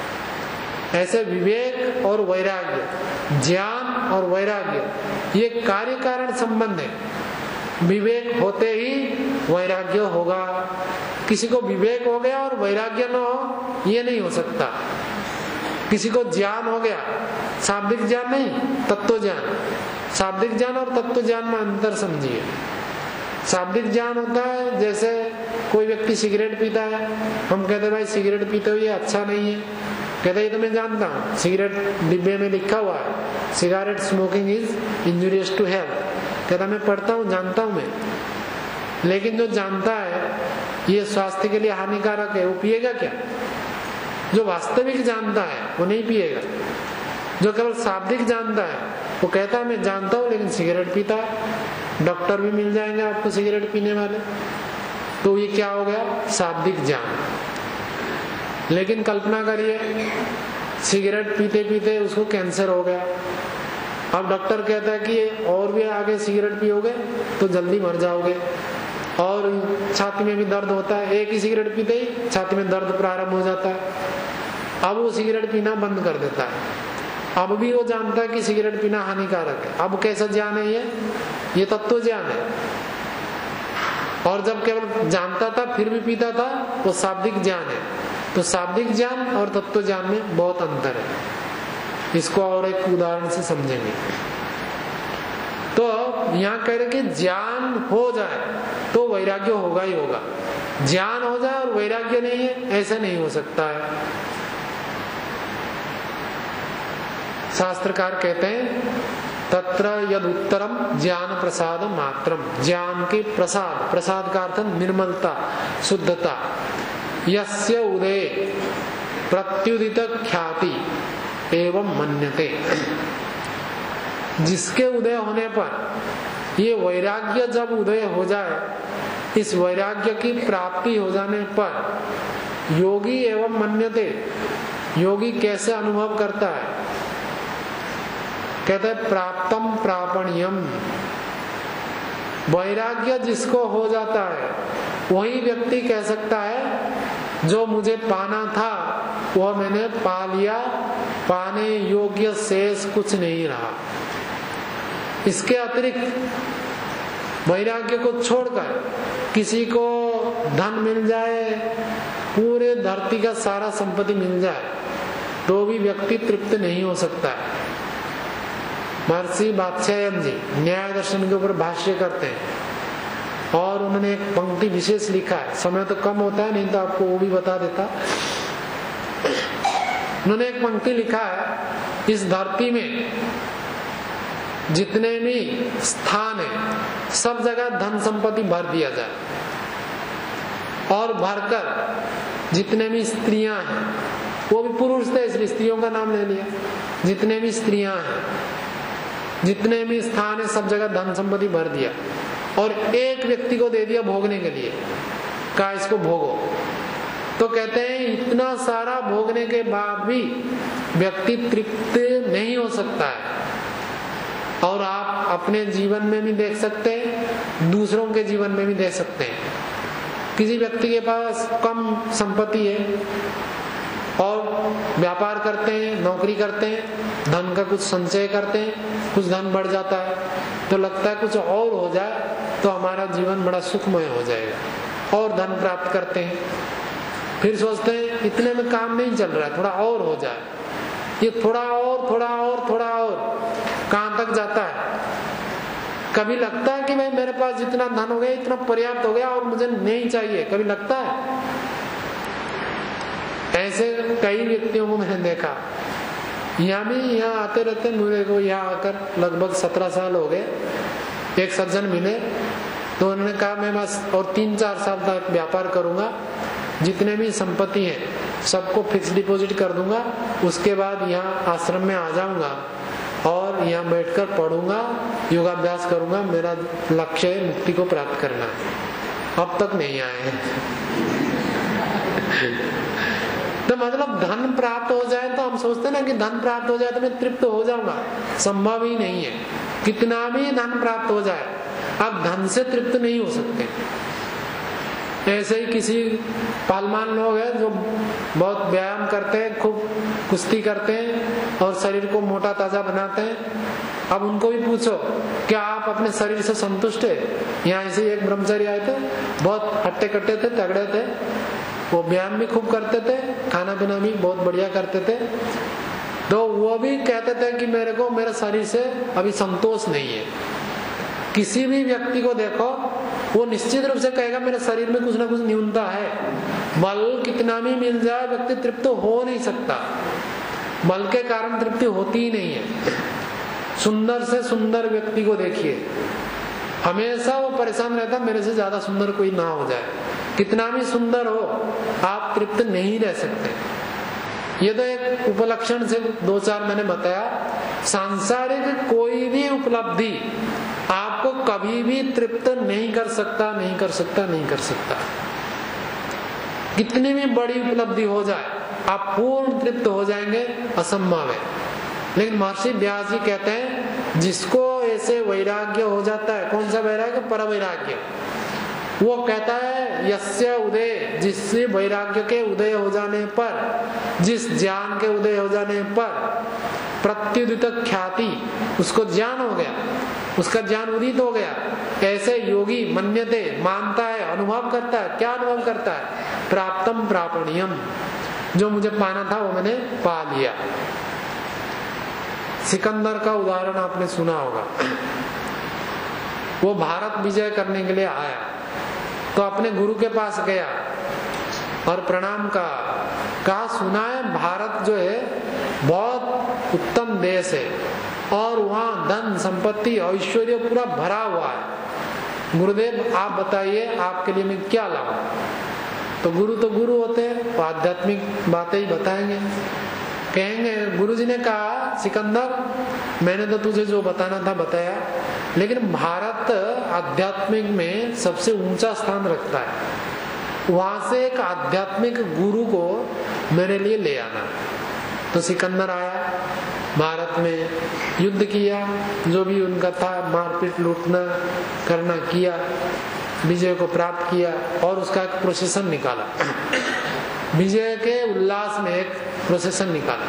ऐसे विवेक और वैराग्य, ज्ञान और वैराग्य ये कार्य कारण संबंध है। विवेक होते ही वैराग्य होगा। किसी को विवेक हो गया और वैराग्य न हो ये नहीं हो सकता। किसी को ज्ञान हो गया, शाब्दिक ज्ञान नहीं, तत्व ज्ञान। शाब्दिक ज्ञान और तत्व ज्ञान में अंतर समझिए। शाब्दिक ज्ञान होता है जैसे कोई व्यक्ति सिगरेट पीता है, हम कहते भाई सिगरेट पीते हो ये अच्छा नहीं है, कहते ये तो मैं जानता हूँ, सिगरेट डिब्बे में लिखा हुआ है cigarette smoking is injurious to health. कहता मैं पढ़ता हूँ, जानता हूँ मैं। लेकिन जो जानता है ये स्वास्थ्य के लिए हानिकारक है वो पिएगा क्या? जो वास्तविक जानता है वो नहीं पिएगा। जो केवल शाब्दिक जानता है वो कहता है मैं जानता हूँ लेकिन सिगरेट पीता है। डॉक्टर भी मिल जाएंगे आपको सिगरेट पीने वाले। तो ये क्या हो गया? शाब्दिक ज्ञान। लेकिन कल्पना करिए सिगरेट पीते पीते उसको कैंसर हो गया। अब डॉक्टर कहता है कि और भी आगे सिगरेट पियोगे तो जल्दी मर जाओगे। और छाती में भी दर्द होता है, एक ही सिगरेट पीते ही छाती में दर्द प्रारंभ हो जाता है। अब वो सिगरेट पीना बंद कर देता है। अब भी वो जानता है कि सिगरेट पीना हानिकारक है। अब कैसा ज्ञान है ये? ये तत्व ज्ञान है। और जब केवल जानता था फिर भी पीता था वो शाब्दिक ज्ञान है। तो शाब्दिक ज्ञान और तत्व ज्ञान में बहुत अंतर है। इसको और एक उदाहरण से समझेंगे। तो यहाँ कह रहे कि ज्ञान हो जाए तो वैराग्य होगा ही होगा। ज्ञान हो जाए और वैराग्य नहीं है ऐसा नहीं हो सकता है। शास्त्रकार कहते हैं तत्र यद उत्तरम ज्ञान प्रसाद मात्रम। ज्ञान के प्रसाद, प्रसाद का अर्थ निर्मलता, शुद्धता। यस्य उदय प्रत्युदित ख्याति एवं मन्यते। जिसके उदय होने पर ये वैराग्य जब उदय हो जाए, इस वैराग्य की प्राप्ति हो जाने पर योगी एवं मन्यते, योगी कैसे अनुभव करता है? कहते हैं प्राप्तम प्रापण्यम। वैराग्य जिसको हो जाता है वही व्यक्ति कह सकता है जो मुझे पाना था वह मैंने पा लिया, पाने योग्य शेष कुछ नहीं रहा। इसके अतिरिक्त वैराग्य को छोड़कर किसी को धन मिल जाए, पूरे धरती का सारा संपत्ति मिल जाए, तो भी व्यक्ति तृप्त नहीं हो सकता है। महर्षि वात्स्यायन जी न्याय दर्शन के ऊपर भाष्य करते हैं और उन्होंने एक पंक्ति विशेष लिखा है, समय तो कम होता है नहीं तो आपको वो भी बता देता। उन्होंने एक पंक्ति लिखा है, इस धरती में जितने भी स्थान है सब जगह धन संपत्ति भर दिया जाए और भरकर जितने भी स्त्रियां हैं, वो भी पुरुष थे इसलिए स्त्रियों का नाम ले लिया, जितने भी स्त्रियां हैं, जितने भी स्थान है सब जगह धन संपत्ति भर दिया और एक व्यक्ति को दे दिया भोगने के लिए, कहा इसको भोगो। तो कहते हैं इतना सारा भोगने के बाद भी व्यक्ति तृप्त नहीं हो सकता है। और आप अपने जीवन में भी देख सकते हैं, दूसरों के जीवन में भी देख सकते हैं। किसी व्यक्ति के पास कम संपत्ति है और व्यापार करते हैं, नौकरी करते हैं, धन का कुछ संचय करते हैं, कुछ धन बढ़ जाता है तो लगता है कुछ और हो जाए तो हमारा जीवन बड़ा सुखमय हो जाएगा और धन प्राप्त करते हैं। फिर सोचते हैं इतने में काम नहीं चल रहा है, थोड़ा और हो जाए, ये थोड़ा और थोड़ा और थोड़ा और कहां तक जाता है। कभी लगता है कि भाई मेरे पास जितना धन हो गया इतना पर्याप्त हो गया और मुझे नहीं चाहिए, कभी लगता है। ऐसे कई व्यक्तियों को मैंने देखा, यहाँ भी यहाँ आते रहते, मेरे को यहाँ आकर लगभग सत्रह साल हो गए। एक सज्जन मिले तो उन्होंने कहा मैं बस और तीन चार साल तक व्यापार करूंगा, जितने भी संपत्ति है सबको फिक्स डिपॉजिट कर दूंगा, उसके बाद यहाँ आश्रम में आ जाऊंगा और यहाँ बैठकर पढ़ूंगा, योगाभ्यास करूंगा, मेरा लक्ष्य है मुक्ति को प्राप्त करना। अब तक नहीं आए हैं। तो मतलब धन प्राप्त हो जाए तो हम सोचते ना कि धन प्राप्त हो जाए तो मैं तृप्त हो जाऊंगा, संभव ही नहीं है। कितना भी धन प्राप्त हो जाए आप धन से तृप्त नहीं हो सकते। ऐसे ही किसी पहलवान लोग हैं जो बहुत व्यायाम करते हैं, खूब कुश्ती करते हैं और शरीर को मोटा ताजा बनाते हैं। अब उनको भी पूछो क्या आप अपने शरीर से संतुष्ट है? यहाँ ऐसे एक ब्रह्मचारी आए थे, बहुत हट्टे कट्टे थे, तगड़े थे, वो व्यायाम भी खूब करते थे, खाना पीना भी बहुत बढ़िया करते थे। तो वो भी कहते थे कि मेरे को मेरे शरीर से अभी संतोष नहीं है। किसी भी व्यक्ति को देखो वो निश्चित रूप से कहेगा मेरे शरीर में कुछ ना कुछ न्यूनता है। बल कितना भी मिल जाए व्यक्ति तृप्त हो नहीं सकता, बल के कारण तृप्ति होती ही नहीं है। सुंदर से सुंदर व्यक्ति को देखिए, हमेशा वो परेशान रहता मेरे से ज्यादा सुंदर कोई ना हो जाए। कितना भी सुंदर हो आप तृप्त नहीं रह सकते। ये तो एक उपलक्षण से दो चार मैंने बताया। सांसारिक कोई भी उपलब्धि आपको कभी भी तृप्त नहीं कर सकता, नहीं कर सकता, नहीं कर सकता। कितनी भी बड़ी उपलब्धि हो जाए आप पूर्ण तृप्त हो जाएंगे, असंभव है। लेकिन महर्षि व्यास जी कहते हैं जिसको ऐसे वैराग्य हो जाता है, कौन सा वैराग्य? पर वैराग्य। वो कहता है यस्य उदय, जिससे वैराग्य के उदय हो जाने पर, जिस ज्ञान के उदय हो जाने पर प्रत्युदित ख्याति, उसको ज्ञान हो गया, उसका ज्ञान उदित हो गया, ऐसे योगी मन्यते, मानता है, अनुभव करता है। क्या अनुभव करता है? प्राप्तम प्रापणीयम, जो मुझे पाना था वो मैंने पा लिया। सिकंदर का उदाहरण आपने सुना होगा। वो भारत विजय करने के लिए आया तो अपने गुरु के पास गया और प्रणाम का कहा सुना है भारत जो है बहुत उत्तम देश है और वहां धन संपत्ति ऐश्वर्य पूरा भरा हुआ है। गुरुदेव आप बताइए आपके लिए मैं क्या लाऊं? तो गुरु तो गुरु होते हैं, आध्यात्मिक बातें ही बताएंगे। कहेंगे गुरुजी ने कहा सिकंदर मैंने तो तुझे जो बताना था बताया, लेकिन भारत आध्यात्मिक में सबसे ऊंचा स्थान रखता है, वहां से एक आध्यात्मिक गुरु को मेरे लिए ले आना। तो सिकंदर आया भारत में युद्ध किया, जो भी उनका था मारपीट लूटना करना किया, विजय को प्राप्त किया और उसका एक प्रोसेसन निकाला। विजय के उल्लास में एक प्रोसेसन निकाला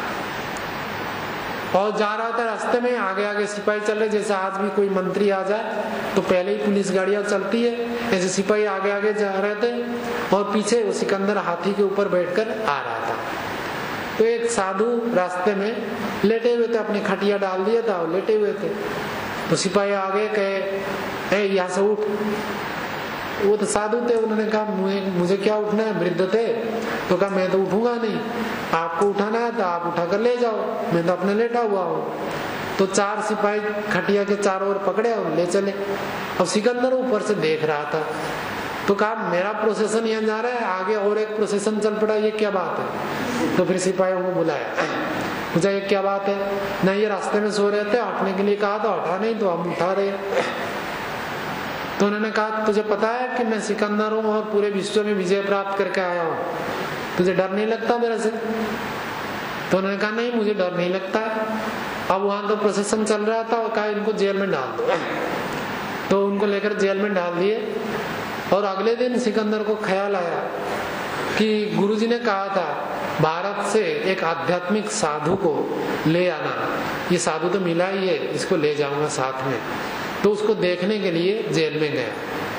और जा रहा था। रास्ते में आगे आगे सिपाही चल रहे, जैसे आज भी कोई मंत्री आ जाए तो पहले ही पुलिस गाड़ियां चलती है, ऐसे सिपाही आगे आगे जा रहे थे और पीछे वो सिकंदर हाथी के ऊपर बैठकर आ रहा था। तो एक साधु रास्ते में लेटे हुए थे, अपनी खटिया डाल दिया था और लेटे हुए थे। तो सिपाही आगे कहे, ए यहाँ से उठ। वो तो साधु थे, उन्होंने कहा मुझे, मुझे क्या उठना है, वृद्ध थे। तो कहा मैं तो उठूंगा नहीं, आपको उठाना है तो आप उठा कर ले जाओ, मैं तो अपने लेटा हुआ हूँ। तो चार सिपाही खटिया के चारों ओर पकड़े और ले चले। अब सिकंदर ऊपर से देख रहा था, तो कहा मेरा प्रोसेसन यहाँ जा रहा है, आगे और एक प्रोसेसन चल पड़ा, ये क्या बात है। तो फिर सिपाहियों को बुलाया, पूछा ये क्या बात है। नहीं, ये रास्ते में सो रहे थे, हटने के लिए कहा तो हटा नहीं, तो हम उठा रहे। तो उन्होंने कहा तुझे पता है कि मैं सिकंदर हूँ और पूरे विश्व में विजय प्राप्त करके आया हूँ, तुझे डर नहीं लगता मेरे से। तो उन्होंने कहा नहीं, मुझे डर नहीं लगता। अब वहां तो प्रोसेसन चल रहा था और कहा इनको जेल में डाल दो। तो उनको लेकर जेल में डाल दिए। और अगले दिन सिकंदर को ख्याल आया कि गुरुजी ने कहा था भारत से एक आध्यात्मिक साधु को ले आना, ये साधु तो मिला ही है, इसको ले जाऊंगा साथ में। तो उसको देखने के लिए जेल में गया।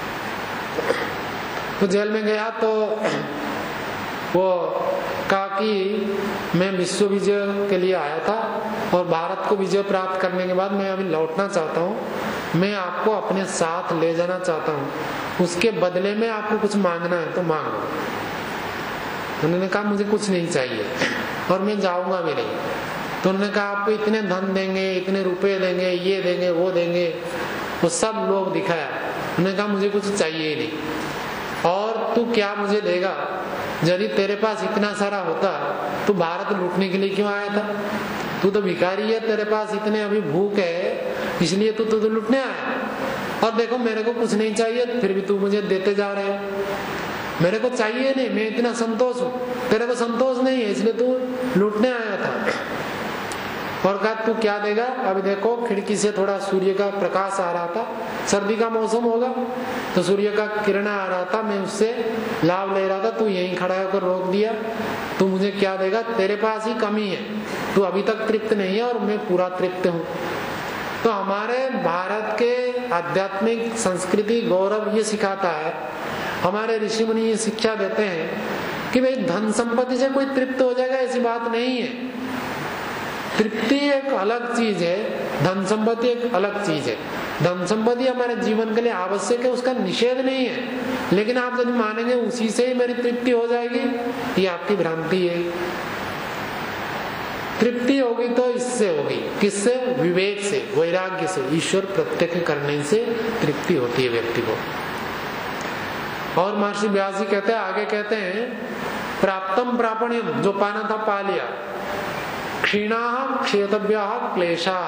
तो जेल में गया तो वो कहा कि मैं विश्व विजय के लिए आया था और भारत को विजय प्राप्त करने के बाद मैं अभी लौटना चाहता हूँ, मैं आपको अपने साथ ले जाना चाहता हूँ, उसके बदले में आपको कुछ मांगना है तो मांग लो। उन्होंने कहा मुझे कुछ नहीं चाहिए और मैं जाऊंगा भी नहीं। तो उन्होंने कहा आपको इतने धन देंगे, इतने रुपए देंगे, ये देंगे वो देंगे, वो सब लोग दिखाया। उन्होंने कहा मुझे कुछ चाहिए ही नहीं। और तू क्या मुझे देगा, यदि तेरे पास इतना सारा होता तो भारत लूटने के लिए क्यों आया था, तू तो भिखारी है, तेरे पास इतने अभी भूख है इसलिए तू तो, तो लूटने आया। और देखो मेरे को कुछ नहीं चाहिए फिर भी तू मुझे देते जा रहे हो, मेरे को चाहिए नहीं, मैं इतना संतोष हूँ, तेरे को संतोष नहीं है इसलिए तू लूटने आया था। और कहा तू क्या देगा। अभी देखो खिड़की से थोड़ा सूर्य का प्रकाश आ रहा था, सर्दी का मौसम होगा तो सूर्य का किरण आ रहा था, मैं उससे लाभ ले रहा था, तू यहीं खड़ा होकर रोक दिया, तू मुझे क्या देगा, तेरे पास ही कमी है, तू अभी तक तृप्त नहीं है और मैं पूरा तृप्त हूँ। तो हमारे भारत के आध्यात्मिक संस्कृति गौरव ये सिखाता है, हमारे ऋषि मुनि ये शिक्षा देते हैं कि भाई धन संपत्ति से कोई तृप्त हो जाएगा ऐसी बात नहीं है। तृप्ति एक अलग चीज है, धन संपत्ति एक अलग चीज है। धन संपत्ति हमारे जीवन के लिए आवश्यक है, उसका निषेध नहीं है, लेकिन आप यदि मानेंगे उसी से ही मेरी तृप्ति हो जाएगी, ये आपकी भ्रांति है। तृप्ति होगी तो इससे होगी, किससे, विवेक से, वैराग्य से, ईश्वर प्रत्यक्ष करने से तृप्ति होती है व्यक्ति को। और महर्षि व्यास जी कहते हैं, आगे कहते हैं प्राप्तम प्रापण्यम, जो पाना था पा लिया, क्षीणा क्षेतव्या क्लेशा।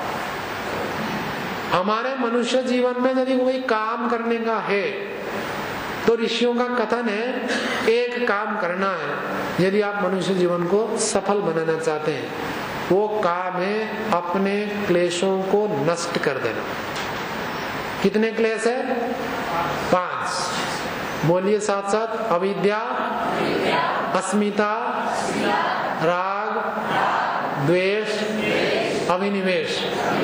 हमारे मनुष्य जीवन में यदि कोई काम करने का है तो ऋषियों का कथन है एक काम करना है यदि आप मनुष्य जीवन को सफल बनाना चाहते हैं, वो काम है अपने क्लेशों को नष्ट कर देना। कितने क्लेश है, पांच, बोलिए साथ साथ, अविद्या, अस्मिता, राग, द्वेष, अभिनिवेश।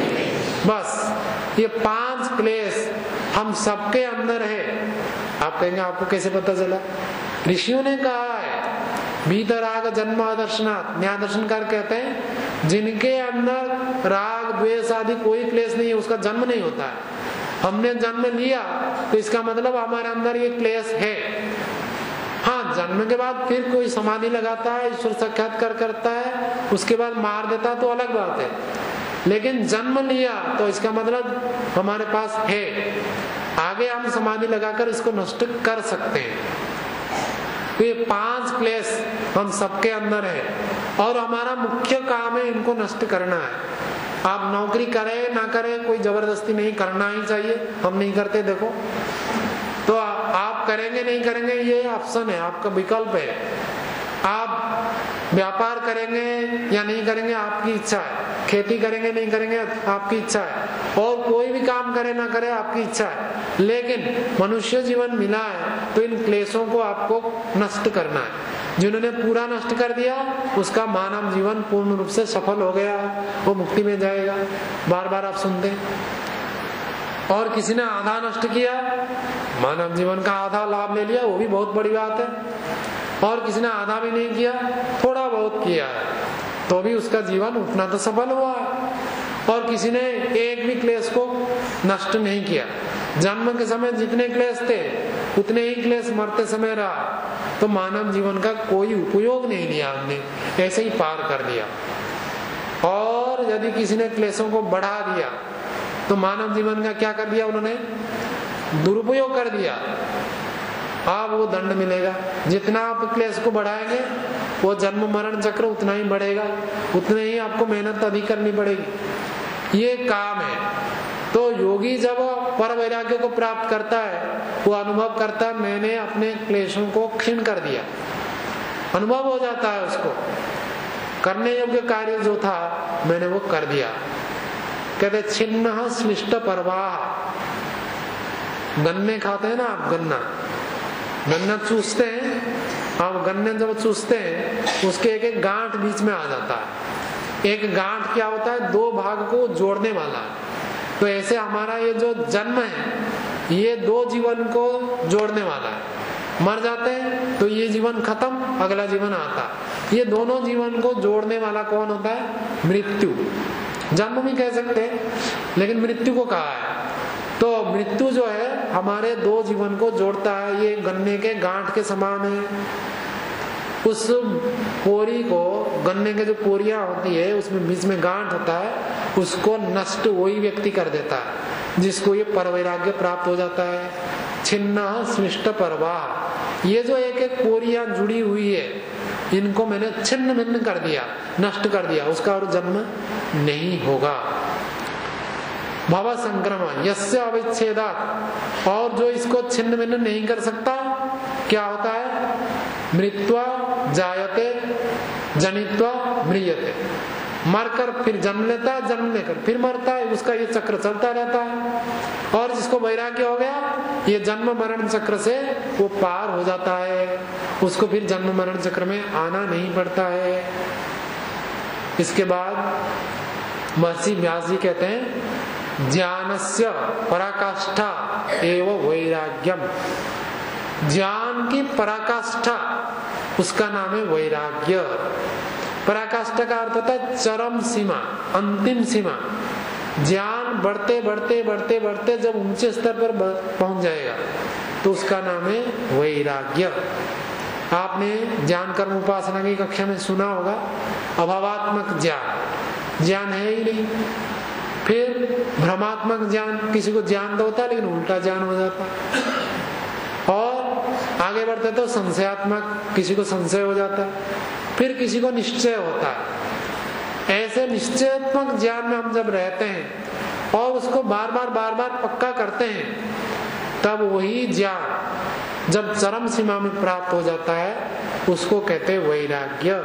बस ये पांच क्लेश हम सबके अंदर है। आप कहेंगे आपको कैसे पता चला, ऋषियों ने कहा है, भीतर राग जन्म दर्शनात्, न्याय दर्शनकार कहते हैं जिनके अंदर राग द्वेष आदि कोई क्लेश नहीं है उसका जन्म नहीं होता है। हमने जन्म लिया तो इसका मतलब हमारे अंदर ये क्लेश है। हाँ, जन्म के बाद फिर कोई समाधि लगाता है, ईश्वर साक्षात्कार करता है, उसके बाद मार देता है तो अलग बात है, लेकिन जन्म लिया तो इसका मतलब हमारे पास है, आगे हम समाधि लगाकर इसको नष्ट कर सकते हैं। तो ये पांच क्लेश हम सबके अंदर है और हमारा मुख्य काम है इनको नष्ट करना है। आप नौकरी करें ना करें, कोई जबरदस्ती नहीं, करना ही चाहिए, हम नहीं करते देखो, तो आप करेंगे नहीं करेंगे ये ऑप्शन है, आपका विकल्प है। आप व्यापार करेंगे या नहीं करेंगे आपकी इच्छा है, खेती करेंगे नहीं करेंगे आपकी इच्छा है, और कोई भी काम करे ना करे आपकी इच्छा है। लेकिन मनुष्य जीवन मिला है तो इन क्लेशों को आपको नष्ट करना है। जिन्होंने पूरा नष्ट कर दिया उसका मानव जीवन पूर्ण रूप से सफल हो गया, वो मुक्ति में जाएगा। बार बार आप सुनते हैं। और किसी ने आधा नष्ट किया, मानव जीवन का आधा लाभ ले लिया, वो भी बहुत बड़ी बात है। और किसी ने आधा भी नहीं किया, थोड़ा बहुत किया है, तो भी उसका जीवन उतना तो सफल हुआ है। और किसी ने एक भी क्लेश को नष्ट नहीं किया, जन्म के समय जितने क्लेश थे उतने ही क्लेश मरते समय रहा, तो मानव जीवन का कोई उपयोग नहीं लिया हमने, ऐसे ही पार कर दिया। और यदि किसी ने क्लेशों को बढ़ा दिया तो मानव जीवन का क्या कर दिया उन्होंने, दुरुपयोग कर दिया। अब वो दंड मिलेगा। जितना आप क्लेश को बढ़ाएंगे वो जन्म मरण चक्र उतना ही बढ़ेगा, उतने ही आपको मेहनत अधिक करनी पड़ेगी। ये काम है। तो योगी जब पर वैराग्य को प्राप्त करता है वो अनुभव करता है मैंने अपने क्लेशों को क्षीण कर दिया, अनुभव हो जाता है उसको, करने योग्य कार्य जो था मैंने वो कर दिया। कहते छिन्न श्लिष्ट परवाह। गन्ने खाते हैं ना आप, गन्ना गन्ना चूसते हैं, आप गन्ने जब चूसते हैं उसके एक एक गांठ बीच में आ जाता है। एक गांठ क्या होता है, दो भाग को जोड़ने वाला है। तो ऐसे हमारा ये जो जन्म है ये दो जीवन को जोड़ने वाला है। मर जाते हैं तो ये जीवन खत्म, अगला जीवन आता। ये दोनों जीवन को जोड़ने वाला कौन होता है, मृत्यु। जन्म भी कह सकते हैं, लेकिन मृत्यु को कहा है। तो मृत्यु जो है हमारे दो जीवन को जोड़ता है, ये गन्ने के गांठ के समान है। उस पोरी को, गन्ने के जो पोरियां होती है उसमें बीच में गांठ होता है, उसको नष्ट वही व्यक्ति कर देता है जिसको ये परवैराग्य प्राप्त हो जाता है। छिन्न स्मिष्ट परवाह। ये जो एक एक पोरियां जुड़ी हुई है इनको मैंने छिन्न भिन्न कर दिया, नष्ट कर दिया, उसका और जन्म नहीं होगा। भव संक्रमण यस्य अविच्छेदात्। और जो इसको छिन्न भिन्न नहीं कर सकता क्या होता है, मृत्वा जायते जनित्वा म्रियते। मरकर फिर जन्म लेता है, जन्म लेकर फिर मरता है, उसका ये चक्र चलता रहता है। और जिसको वैराग्य हो गया ये जन्म मरण चक्र से वो पार हो जाता है, उसको फिर जन्म मरण चक्र में आना नहीं पड़ता है। इसके बाद महर्षि व्यास जी कहते हैं ज्ञानस्य पराकाष्ठा एव वैराग्यम। ज्ञान की पराकाष्ठा उसका नाम है वैराग्य। पराकाष्ठा का अर्थ होता है चरम सीमा, अंतिम सीमा। ज्ञान बढ़ते बढ़ते बढ़ते बढ़ते जब ऊंचे स्तर पर पहुंच जाएगा तो उसका नाम है वैराग्य। आपने ज्ञान कर्म उपासना की कक्षा में सुना होगा अभावात्मक ज्ञान, ज्ञान है ही नहीं। फिर भ्रमात्मक ज्ञान, किसी को ज्ञान तो होता है लेकिन उल्टा ज्ञान हो जाता है। और आगे बढ़ते तो संशयात्मक, किसी को संशय हो जाता है। फिर किसी को निश्चय होता है। ऐसे निश्चयात्मक ज्ञान में हम जब रहते हैं और उसको बार बार बार बार पक्का करते हैं तब वही ज्ञान जब चरम सीमा में प्राप्त हो जाता है उसको कहते हैं वैराग्य।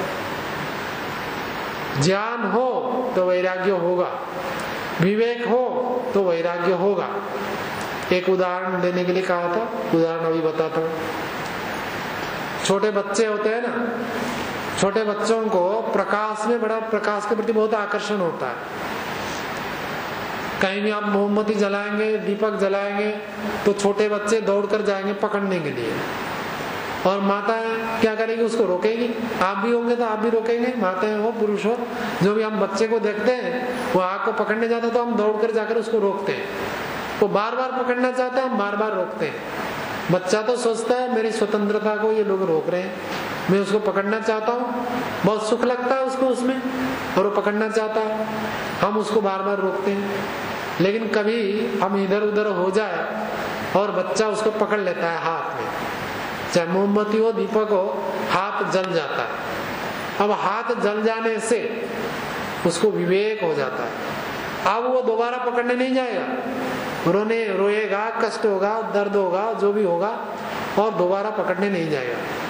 ज्ञान हो तो वैराग्य होगा, विवेक हो तो वैराग्य होगा। एक उदाहरण देने के लिए कहा था, उदाहरण अभी बताता हूं। छोटे बच्चे होते हैं ना, छोटे बच्चों को प्रकाश में बड़ा, प्रकाश के प्रति बहुत आकर्षण होता है। कहीं भी आप मोमबत्ती जलाएंगे, दीपक जलाएंगे तो छोटे बच्चे दौड़कर जाएंगे पकड़ने के लिए, और माताएं क्या करेगी, उसको रोकेगी। आप भी होंगे तो आप भी रोकेंगे, माताएं हो पुरुष हो, जो भी हम बच्चे को देखते हैं वो आग को पकड़ने जाता है तो हम दौड़कर जाकर उसको रोकते हैं। वो बार बार पकड़ना चाहता है, हम बार बार रोकते हैं। बच्चा तो सोचता है मेरी स्वतंत्रता को ये लोग रोक रहे हैं, मैं उसको पकड़ना चाहता हूँ, बहुत सुख लगता है उसको उसमें, और वो पकड़ना चाहता है, हम उसको बार बार रोकते हैं। लेकिन कभी हम इधर उधर हो जाए और बच्चा उसको पकड़ लेता है हाथ में, चाहे मोमबत्ती हो दीपक हो, हाथ जल जाता है। अब हाथ जल जाने से उसको विवेक हो जाता है। अब वो दोबारा पकड़ने नहीं जाएगा, रोने रोएगा, कष्ट होगा, दर्द होगा, जो भी होगा, और दोबारा पकड़ने नहीं जाएगा।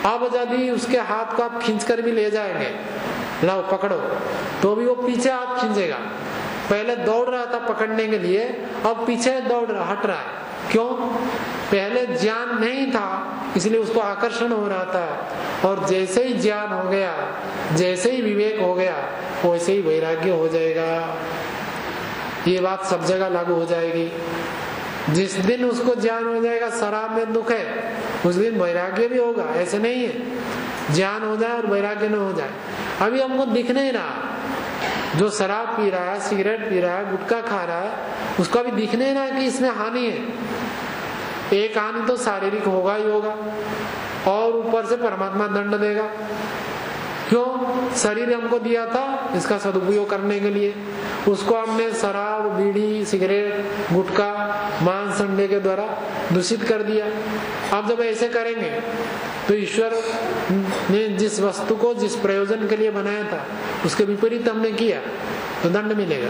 अब यदि उसके हाथ को आप खींच कर भी ले जाएंगे, लाओ पकड़ो, तो भी वो पीछे हाथ खींचेगा। पहले दौड़ रहा था पकड़ने के लिए, अब पीछे दौड़ रहा, हट रहा है। क्यों? पहले ज्ञान नहीं था, इसलिए उसको आकर्षण हो रहा था। और जैसे ही ज्ञान हो गया, जैसे ही विवेक हो गया, वैसे ही वैराग्य हो जाएगा। ये बात सब जगह लागू हो जाएगी। जिस दिन उसको ज्ञान हो जाएगा शराब में दुख है, उस दिन वैराग्य भी होगा। ऐसे नहीं है ज्ञान हो जाए और वैराग्य न हो जाए। अभी हमको दिख नहीं रहा, जो शराब पी रहा है, सिगरेट पी रहा है, गुटखा खा रहा है, उसको अभी दिख नहीं रहा कि इसमें हानि है। एक हानि तो शारीरिक होगा ही होगा, और ऊपर से परमात्मा दंड देगा। क्यों? शरीर हमको दिया था इसका सदुपयोग करने के लिए, उसको हमने शराब, बीड़ी, सिगरेट, गुटखा, मांस, अंडे के द्वारा दूषित कर दिया। अब जब ऐसे करेंगे तो ईश्वर ने जिस वस्तु को जिस प्रयोजन के लिए बनाया था उसके विपरीत हमने किया तो दंड मिलेगा।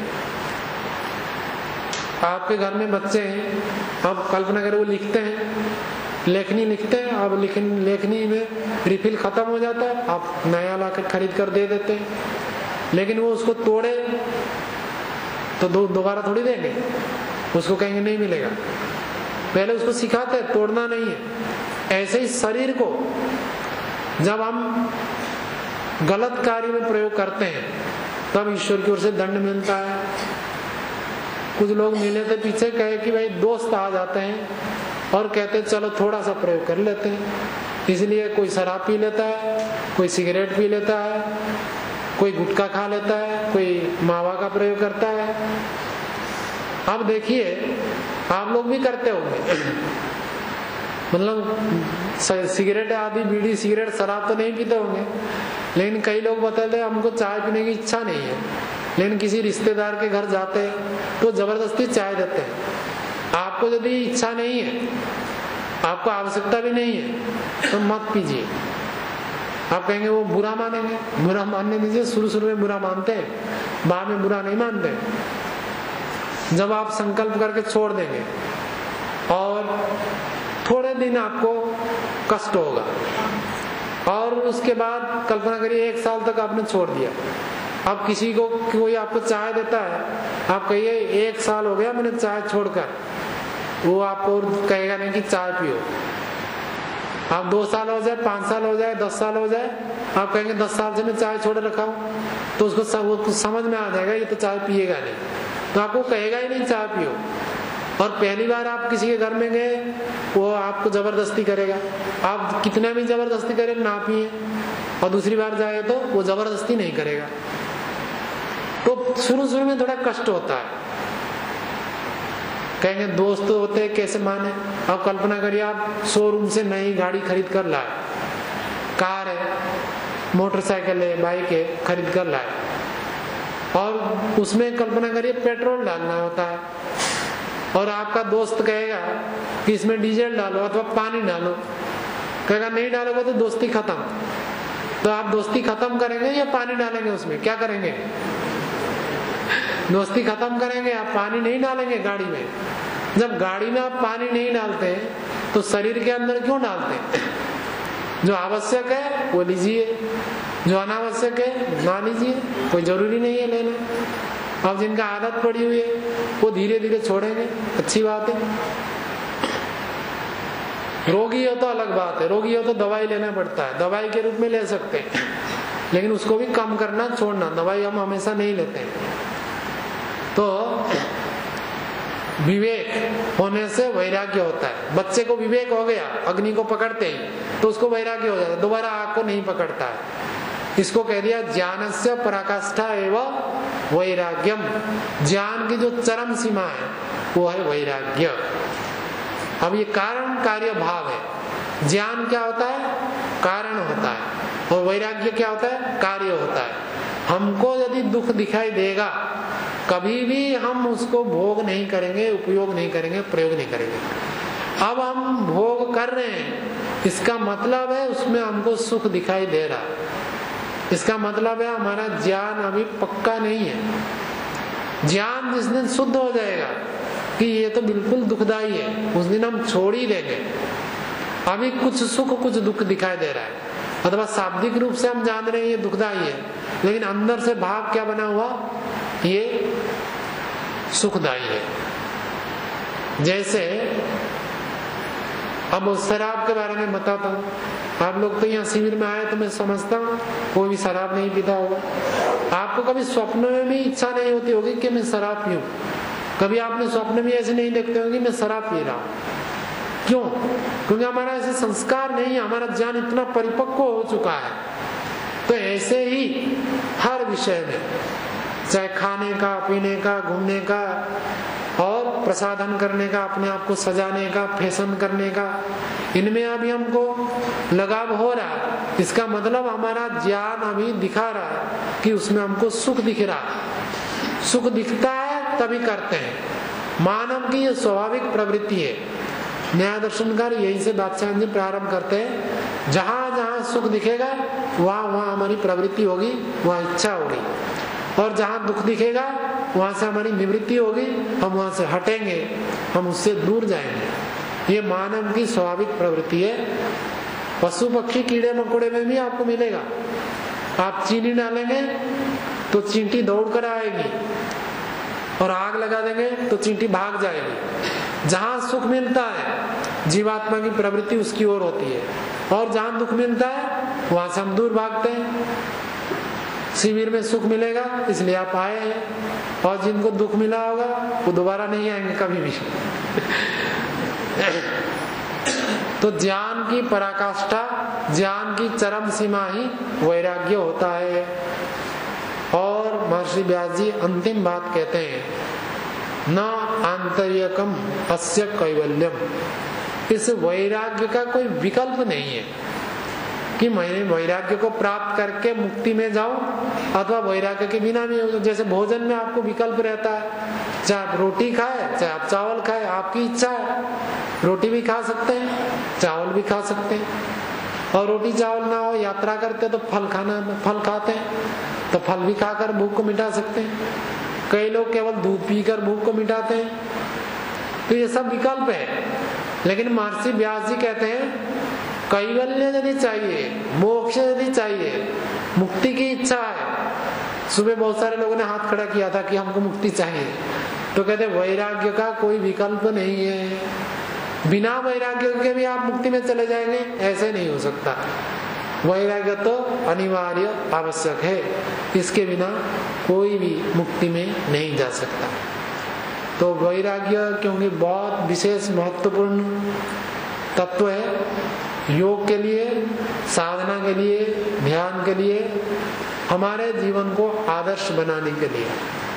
आपके घर में बच्चे हैं, आप कल्पना करें वो लिखते हैं, लेखनी लिखते हैं, अब लेखनी में रिफिल खत्म हो जाता है, आप नया लाकर खरीद कर दे देते हैं। लेकिन वो उसको तोड़े तो दो दोबारा थोड़ी देंगे, उसको कहेंगे नहीं मिलेगा। पहले उसको सिखाते हैं तोड़ना नहीं है। ऐसे ही शरीर को जब हम गलत कार्य में प्रयोग करते हैं तब ईश्वर की ओर से दंड मिलता है। कुछ लोग मिले थे पीछे, कहे कि भाई दोस्त आ जाते हैं और कहते चलो थोड़ा सा प्रयोग कर लेते हैं, इसलिए कोई शराब पी लेता है, कोई सिगरेट पी लेता है, कोई गुटखा खा लेता है, कोई मावा का प्रयोग करता है। अब देखिए आप लोग भी करते होंगे, मतलब सिगरेट आदि, बीड़ी, सिगरेट, शराब तो नहीं पीते होंगे, लेकिन कई लोग बताते हैं हमको चाय पीने की इच्छा नहीं है, लेकिन किसी रिश्तेदार के घर जाते हैं तो जबरदस्ती चाय देते हैं। आपको यदि इच्छा नहीं है, आपको आवश्यकता भी नहीं है, तो मत पीजिए। आप कहेंगे वो बुरा मानेंगे, बुरा मानने दीजिए। शुरू शुरू में बुरा मानते हैं, बाद में बुरा नहीं मानते। जब आप संकल्प करके छोड़ देंगे और थोड़े दिन आपको कष्ट होगा, और उसके बाद कल्पना करिए एक साल तक आपने छोड़ दिया। अब किसी को कोई आपको चाय देता है, आप कहिए एक साल हो गया मैंने चाय छोड़कर, वो आपको कहेगा नहीं कि चाय पियो। आप दो साल हो जाए, पांच साल हो जाए, दस साल हो जाए, आप कहेंगे दस साल से मैं चाय छोड़ रखा हूं, तो उसको सब, वो समझ में आ जाएगा ये तो चाय पिएगा नहीं, तो आपको कहेगा ही नहीं चाय पियो। और पहली बार आप किसी के घर में गए, वो आपको जबरदस्ती करेगा, आप कितना भी जबरदस्ती करें ना पिए, और दूसरी बार जाए तो वो जबरदस्ती नहीं करेगा। तो शुरू शुरू में थोड़ा कष्ट होता है, कहेंगे दोस्त होते हैं कैसे माने। आप कल्पना करिए आप शोरूम से नई गाड़ी खरीद कर लाए, कार है, मोटरसाइकिल है, बाइक है, खरीद कर लाए, और उसमें कल्पना करिए पेट्रोल डालना होता है, और आपका दोस्त कहेगा कि इसमें डीजल डालो अथवा पानी डालो, कहेगा नहीं डालोगे तो दोस्ती खत्म। तो आप दोस्ती खत्म करेंगे या पानी डालेंगे उसमें? क्या करेंगे? दोस्ती खत्म करेंगे, आप पानी नहीं डालेंगे गाड़ी में। जब गाड़ी में आप पानी नहीं डालते तो शरीर के अंदर क्यों डालते? जो आवश्यक है वो लीजिए, जो अनावश्यक है ना लीजिए, कोई जरूरी नहीं है लेना। अब जिनका आदत पड़ी हुई है वो धीरे धीरे छोड़ेंगे, अच्छी बात है। रोगी हो तो अलग बात है, रोगी हो तो दवाई लेना पड़ता है, दवाई के रूप में ले सकते हैं, लेकिन उसको भी कम करना, छोड़ना। दवाई हम हमेशा नहीं लेते हैं। तो विवेक होने से वैराग्य होता है। बच्चे को विवेक हो गया अग्नि को पकड़ते ही, तो उसको वैराग्य हो जाता है, दोबारा आग को नहीं पकड़ता है। इसको कह दिया ज्ञानस्य पराकाष्ठा एवं वैराग्यम। ज्ञान की जो चरम सीमा है वो है वैराग्य। अब ये कारण कार्य भाव है। ज्ञान क्या होता है? कारण होता है, और वैराग्य क्या होता है? कार्य होता है। हमको यदि दुख दिखाई देगा, कभी भी हम उसको भोग नहीं करेंगे, उपयोग नहीं करेंगे, प्रयोग नहीं करेंगे। अब हम भोग कर रहे हैं, इसका मतलब है उसमें हमको सुख दिखाई दे रहा है, इसका मतलब है हमारा ज्ञान अभी पक्का नहीं है। ज्ञान जिस दिन शुद्ध हो जाएगा कि ये तो बिल्कुल दुखदाई है, उस दिन हम छोड़ ही देंगे। अभी कुछ सुख कुछ दुख दिखाई दे रहा है, अथवा शाब्दिक रूप से हम जान रहे हैं ये दुखदाई है, लेकिन अंदर से भाव क्या बना हुआ, ये सुखदाई है। जैसे अब शराब के बारे में बताता हूँ, आप लोग तो यहाँ शिविर में आए तो मैं समझता हूँ कोई भी शराब नहीं पीता होगा। आपको कभी स्वप्न में भी इच्छा नहीं होती होगी कि मैं शराब पीऊं, कभी आपने स्वप्न में ऐसे नहीं देखते होंगे मैं शराब पी रहा हूँ। क्यों? क्योंकि हमारा ऐसे संस्कार नहीं है, हमारा ज्ञान इतना परिपक्व हो चुका है। तो ऐसे ही हर विषय में, चाहे खाने का, पीने का, घूमने का और प्रसाधन करने का, अपने आप को सजाने का, फैशन करने का, इनमें अभी हमको लगाव हो रहा है। इसका मतलब हमारा ज्ञान अभी दिखा रहा है कि उसमें हमको सुख दिख रहा है। सुख दिखता है तभी करते हैं। मानव की ये स्वाभाविक प्रवृत्ति है। न्याय दर्शनकार यही से बादशाह जी प्रारंभ करते हैं, जहां जहां सुख दिखेगा वहां वहां हमारी प्रवृत्ति होगी, वहां इच्छा होगी, और जहां दुख दिखेगा वहां से हमारी निवृत्ति होगी, हम वहां से हटेंगे, हम उससे दूर जाएंगे। ये मानव की स्वाभाविक प्रवृत्ति है। पशु पक्षी कीड़े मकोड़े में भी आपको मिलेगा। आप चीनी डालेंगे तो चींटी दौड़ कर आएगी, और आग लगा देंगे तो चींटी भाग जाएगी। जहां सुख मिलता है जीवात्मा की प्रवृत्ति उसकी ओर होती है, और जहां दुख मिलता है वहां से हम दूर भागते हैं। शिविर में सुख मिलेगा इसलिए आप आए हैं, और जिनको दुख मिला होगा वो दोबारा नहीं आएंगे कभी भी। तो ज्ञान की पराकाष्ठा, ज्ञान की चरम सीमा ही वैराग्य होता है। और महर्षि व्यास जी अंतिम बात कहते हैं, न आंतर्यकम अस्य कैवल्यम। इस वैराग्य का कोई विकल्प नहीं है कि मैं वैराग्य को प्राप्त करके मुक्ति में जाऊं अथवा वैराग्य के बिना भी। जैसे भोजन में आपको विकल्प रहता है, चाहे आप रोटी खाए चाहे आप चावल खाए, आपकी इच्छा है। रोटी भी खा सकते हैं, चावल भी खा सकते हैं, और रोटी चावल ना हो, यात्रा करते तो फल खाना फल खाते हैं, तो फल भी खाकर भूख को मिटा सकते हैं। कई लोग केवल दूध पीकर भूख को मिटाते हैं। तो ये सब विकल्प है। लेकिन महर्षि व्यास जी कहते हैं कैवल्य यदि चाहिए, मोक्ष यदि चाहिए, मुक्ति की इच्छा है। सुबह बहुत सारे लोगों ने हाथ खड़ा किया था कि हमको मुक्ति चाहिए, तो कहते वैराग्य का कोई विकल्प नहीं है। बिना वैराग्य के भी आप मुक्ति में चले जाएंगे, ऐसे नहीं हो सकता। वैराग्य तो अनिवार्य आवश्यक है, इसके बिना कोई भी मुक्ति में नहीं जा सकता। तो वैराग्य क्योंकि बहुत विशेष महत्वपूर्ण तत्व है योग के लिए, साधना के लिए, ध्यान के लिए, हमारे जीवन को आदर्श बनाने के लिए।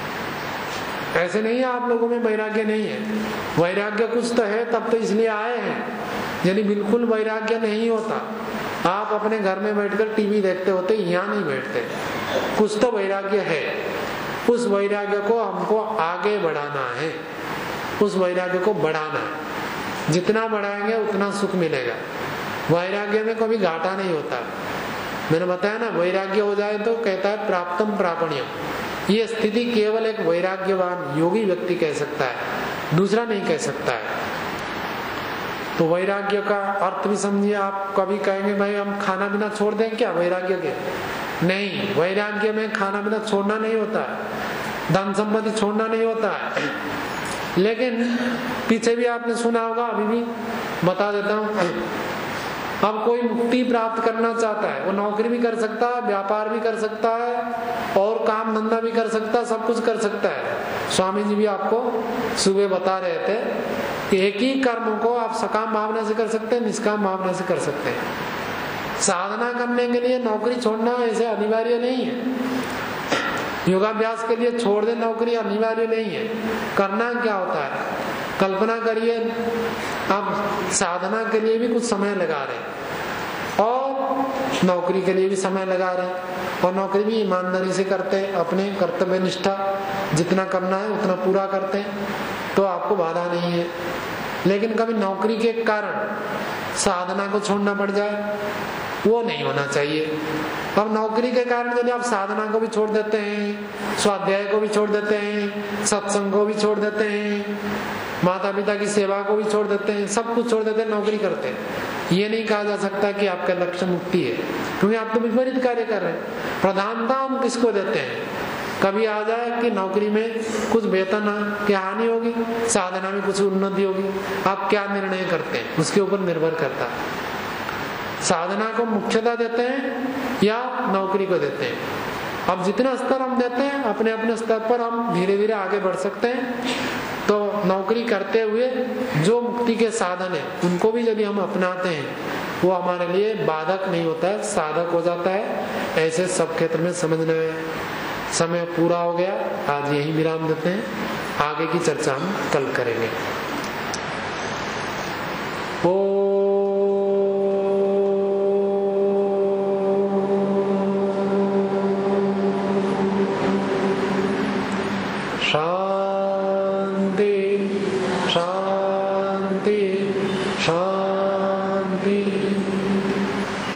ऐसे नहीं है आप लोगों में वैराग्य नहीं है, वैराग्य कुछ तो है, तब तो इसलिए आए हैं। यदि बिल्कुल वैराग्य नहीं होता, आप अपने घर में बैठकर टीवी देखते होते, यहाँ नहीं बैठते। कुछ तो वैराग्य है, उस वैराग्य को हमको आगे बढ़ाना है, उस वैराग्य को बढ़ाना है। जितना बढ़ाएंगे उतना सुख मिलेगा। वैराग्य में कभी घाटा नहीं होता। मैंने बताया ना, वैराग्य हो जाए तो कहता है प्राप्तम प्रापण्यम। ये स्थिति केवल एक वैराग्यवान योगी व्यक्ति कह सकता है, दूसरा नहीं कह सकता है। तो वैराग्य का अर्थ भी समझिए। आप कभी कहेंगे भाई हम खाना पीना छोड़ दें क्या वैराग्य के? नहीं, वैराग्य में खाना पीना छोड़ना नहीं होता है, धन संपत्ति छोड़ना नहीं होता है। लेकिन पीछे भी आपने सुना होगा, अभी भी बता देता हूँ। अब कोई मुक्ति प्राप्त करना चाहता है, वो नौकरी भी कर सकता है, व्यापार भी कर सकता है, और काम धंधा भी कर सकता है, सब कुछ कर सकता है। स्वामी जी भी आपको सुबह बता रहे थे कि एक ही कर्म को आप सकाम भावना से कर सकते हैं, निष्काम भावना से कर सकते हैं। साधना करने के लिए नौकरी छोड़ना ऐसे अनिवार्य नहीं है। योगाभ्यास के लिए छोड़ दे नौकरी अनिवार्य नहीं है। करना क्या होता है, कल्पना करिए आप साधना के लिए भी कुछ समय लगा रहे और नौकरी के लिए भी समय लगा रहे, और नौकरी भी ईमानदारी से करते हैं, अपने कर्तव्य निष्ठा जितना करना है उतना पूरा करते हैं, तो आपको बाधा नहीं है। लेकिन कभी नौकरी के कारण साधना को छोड़ना पड़ जाए, वो नहीं होना चाहिए। अब नौकरी के कारण यदि आप साधना को भी छोड़ देते हैं, स्वाध्याय को भी छोड़ देते हैं, सत्संग को भी छोड़ देते हैं, माता पिता की सेवा को भी छोड़ देते हैं, सब कुछ छोड़ देते हैं, नौकरी करते हैं, ये नहीं कहा जा सकता कि आपका लक्ष्य मुक्ति है, क्योंकि आप तो विपरीत कार्य कर रहे हैं। प्रधानता हम किसको देते हैं? कभी आ जाए कि नौकरी में कुछ वेतन की हानि होगी, साधना में कुछ उन्नति होगी, आप क्या निर्णय करते हैं उसके ऊपर निर्भर करता है। साधना को मुख्यता देते हैं या नौकरी को देते हैं? अब जितना स्तर हम देते हैं अपने अपने स्तर पर हम धीरे धीरे आगे बढ़ सकते हैं। तो नौकरी करते हुए जो मुक्ति के साधन है उनको भी यदि हम अपनाते हैं वो हमारे लिए बाधक नहीं होता है, साधक हो जाता है। ऐसे सब क्षेत्र में समझना है। समय पूरा हो गया, आज यही विराम देते हैं, आगे की चर्चा हम कल करेंगे। ओ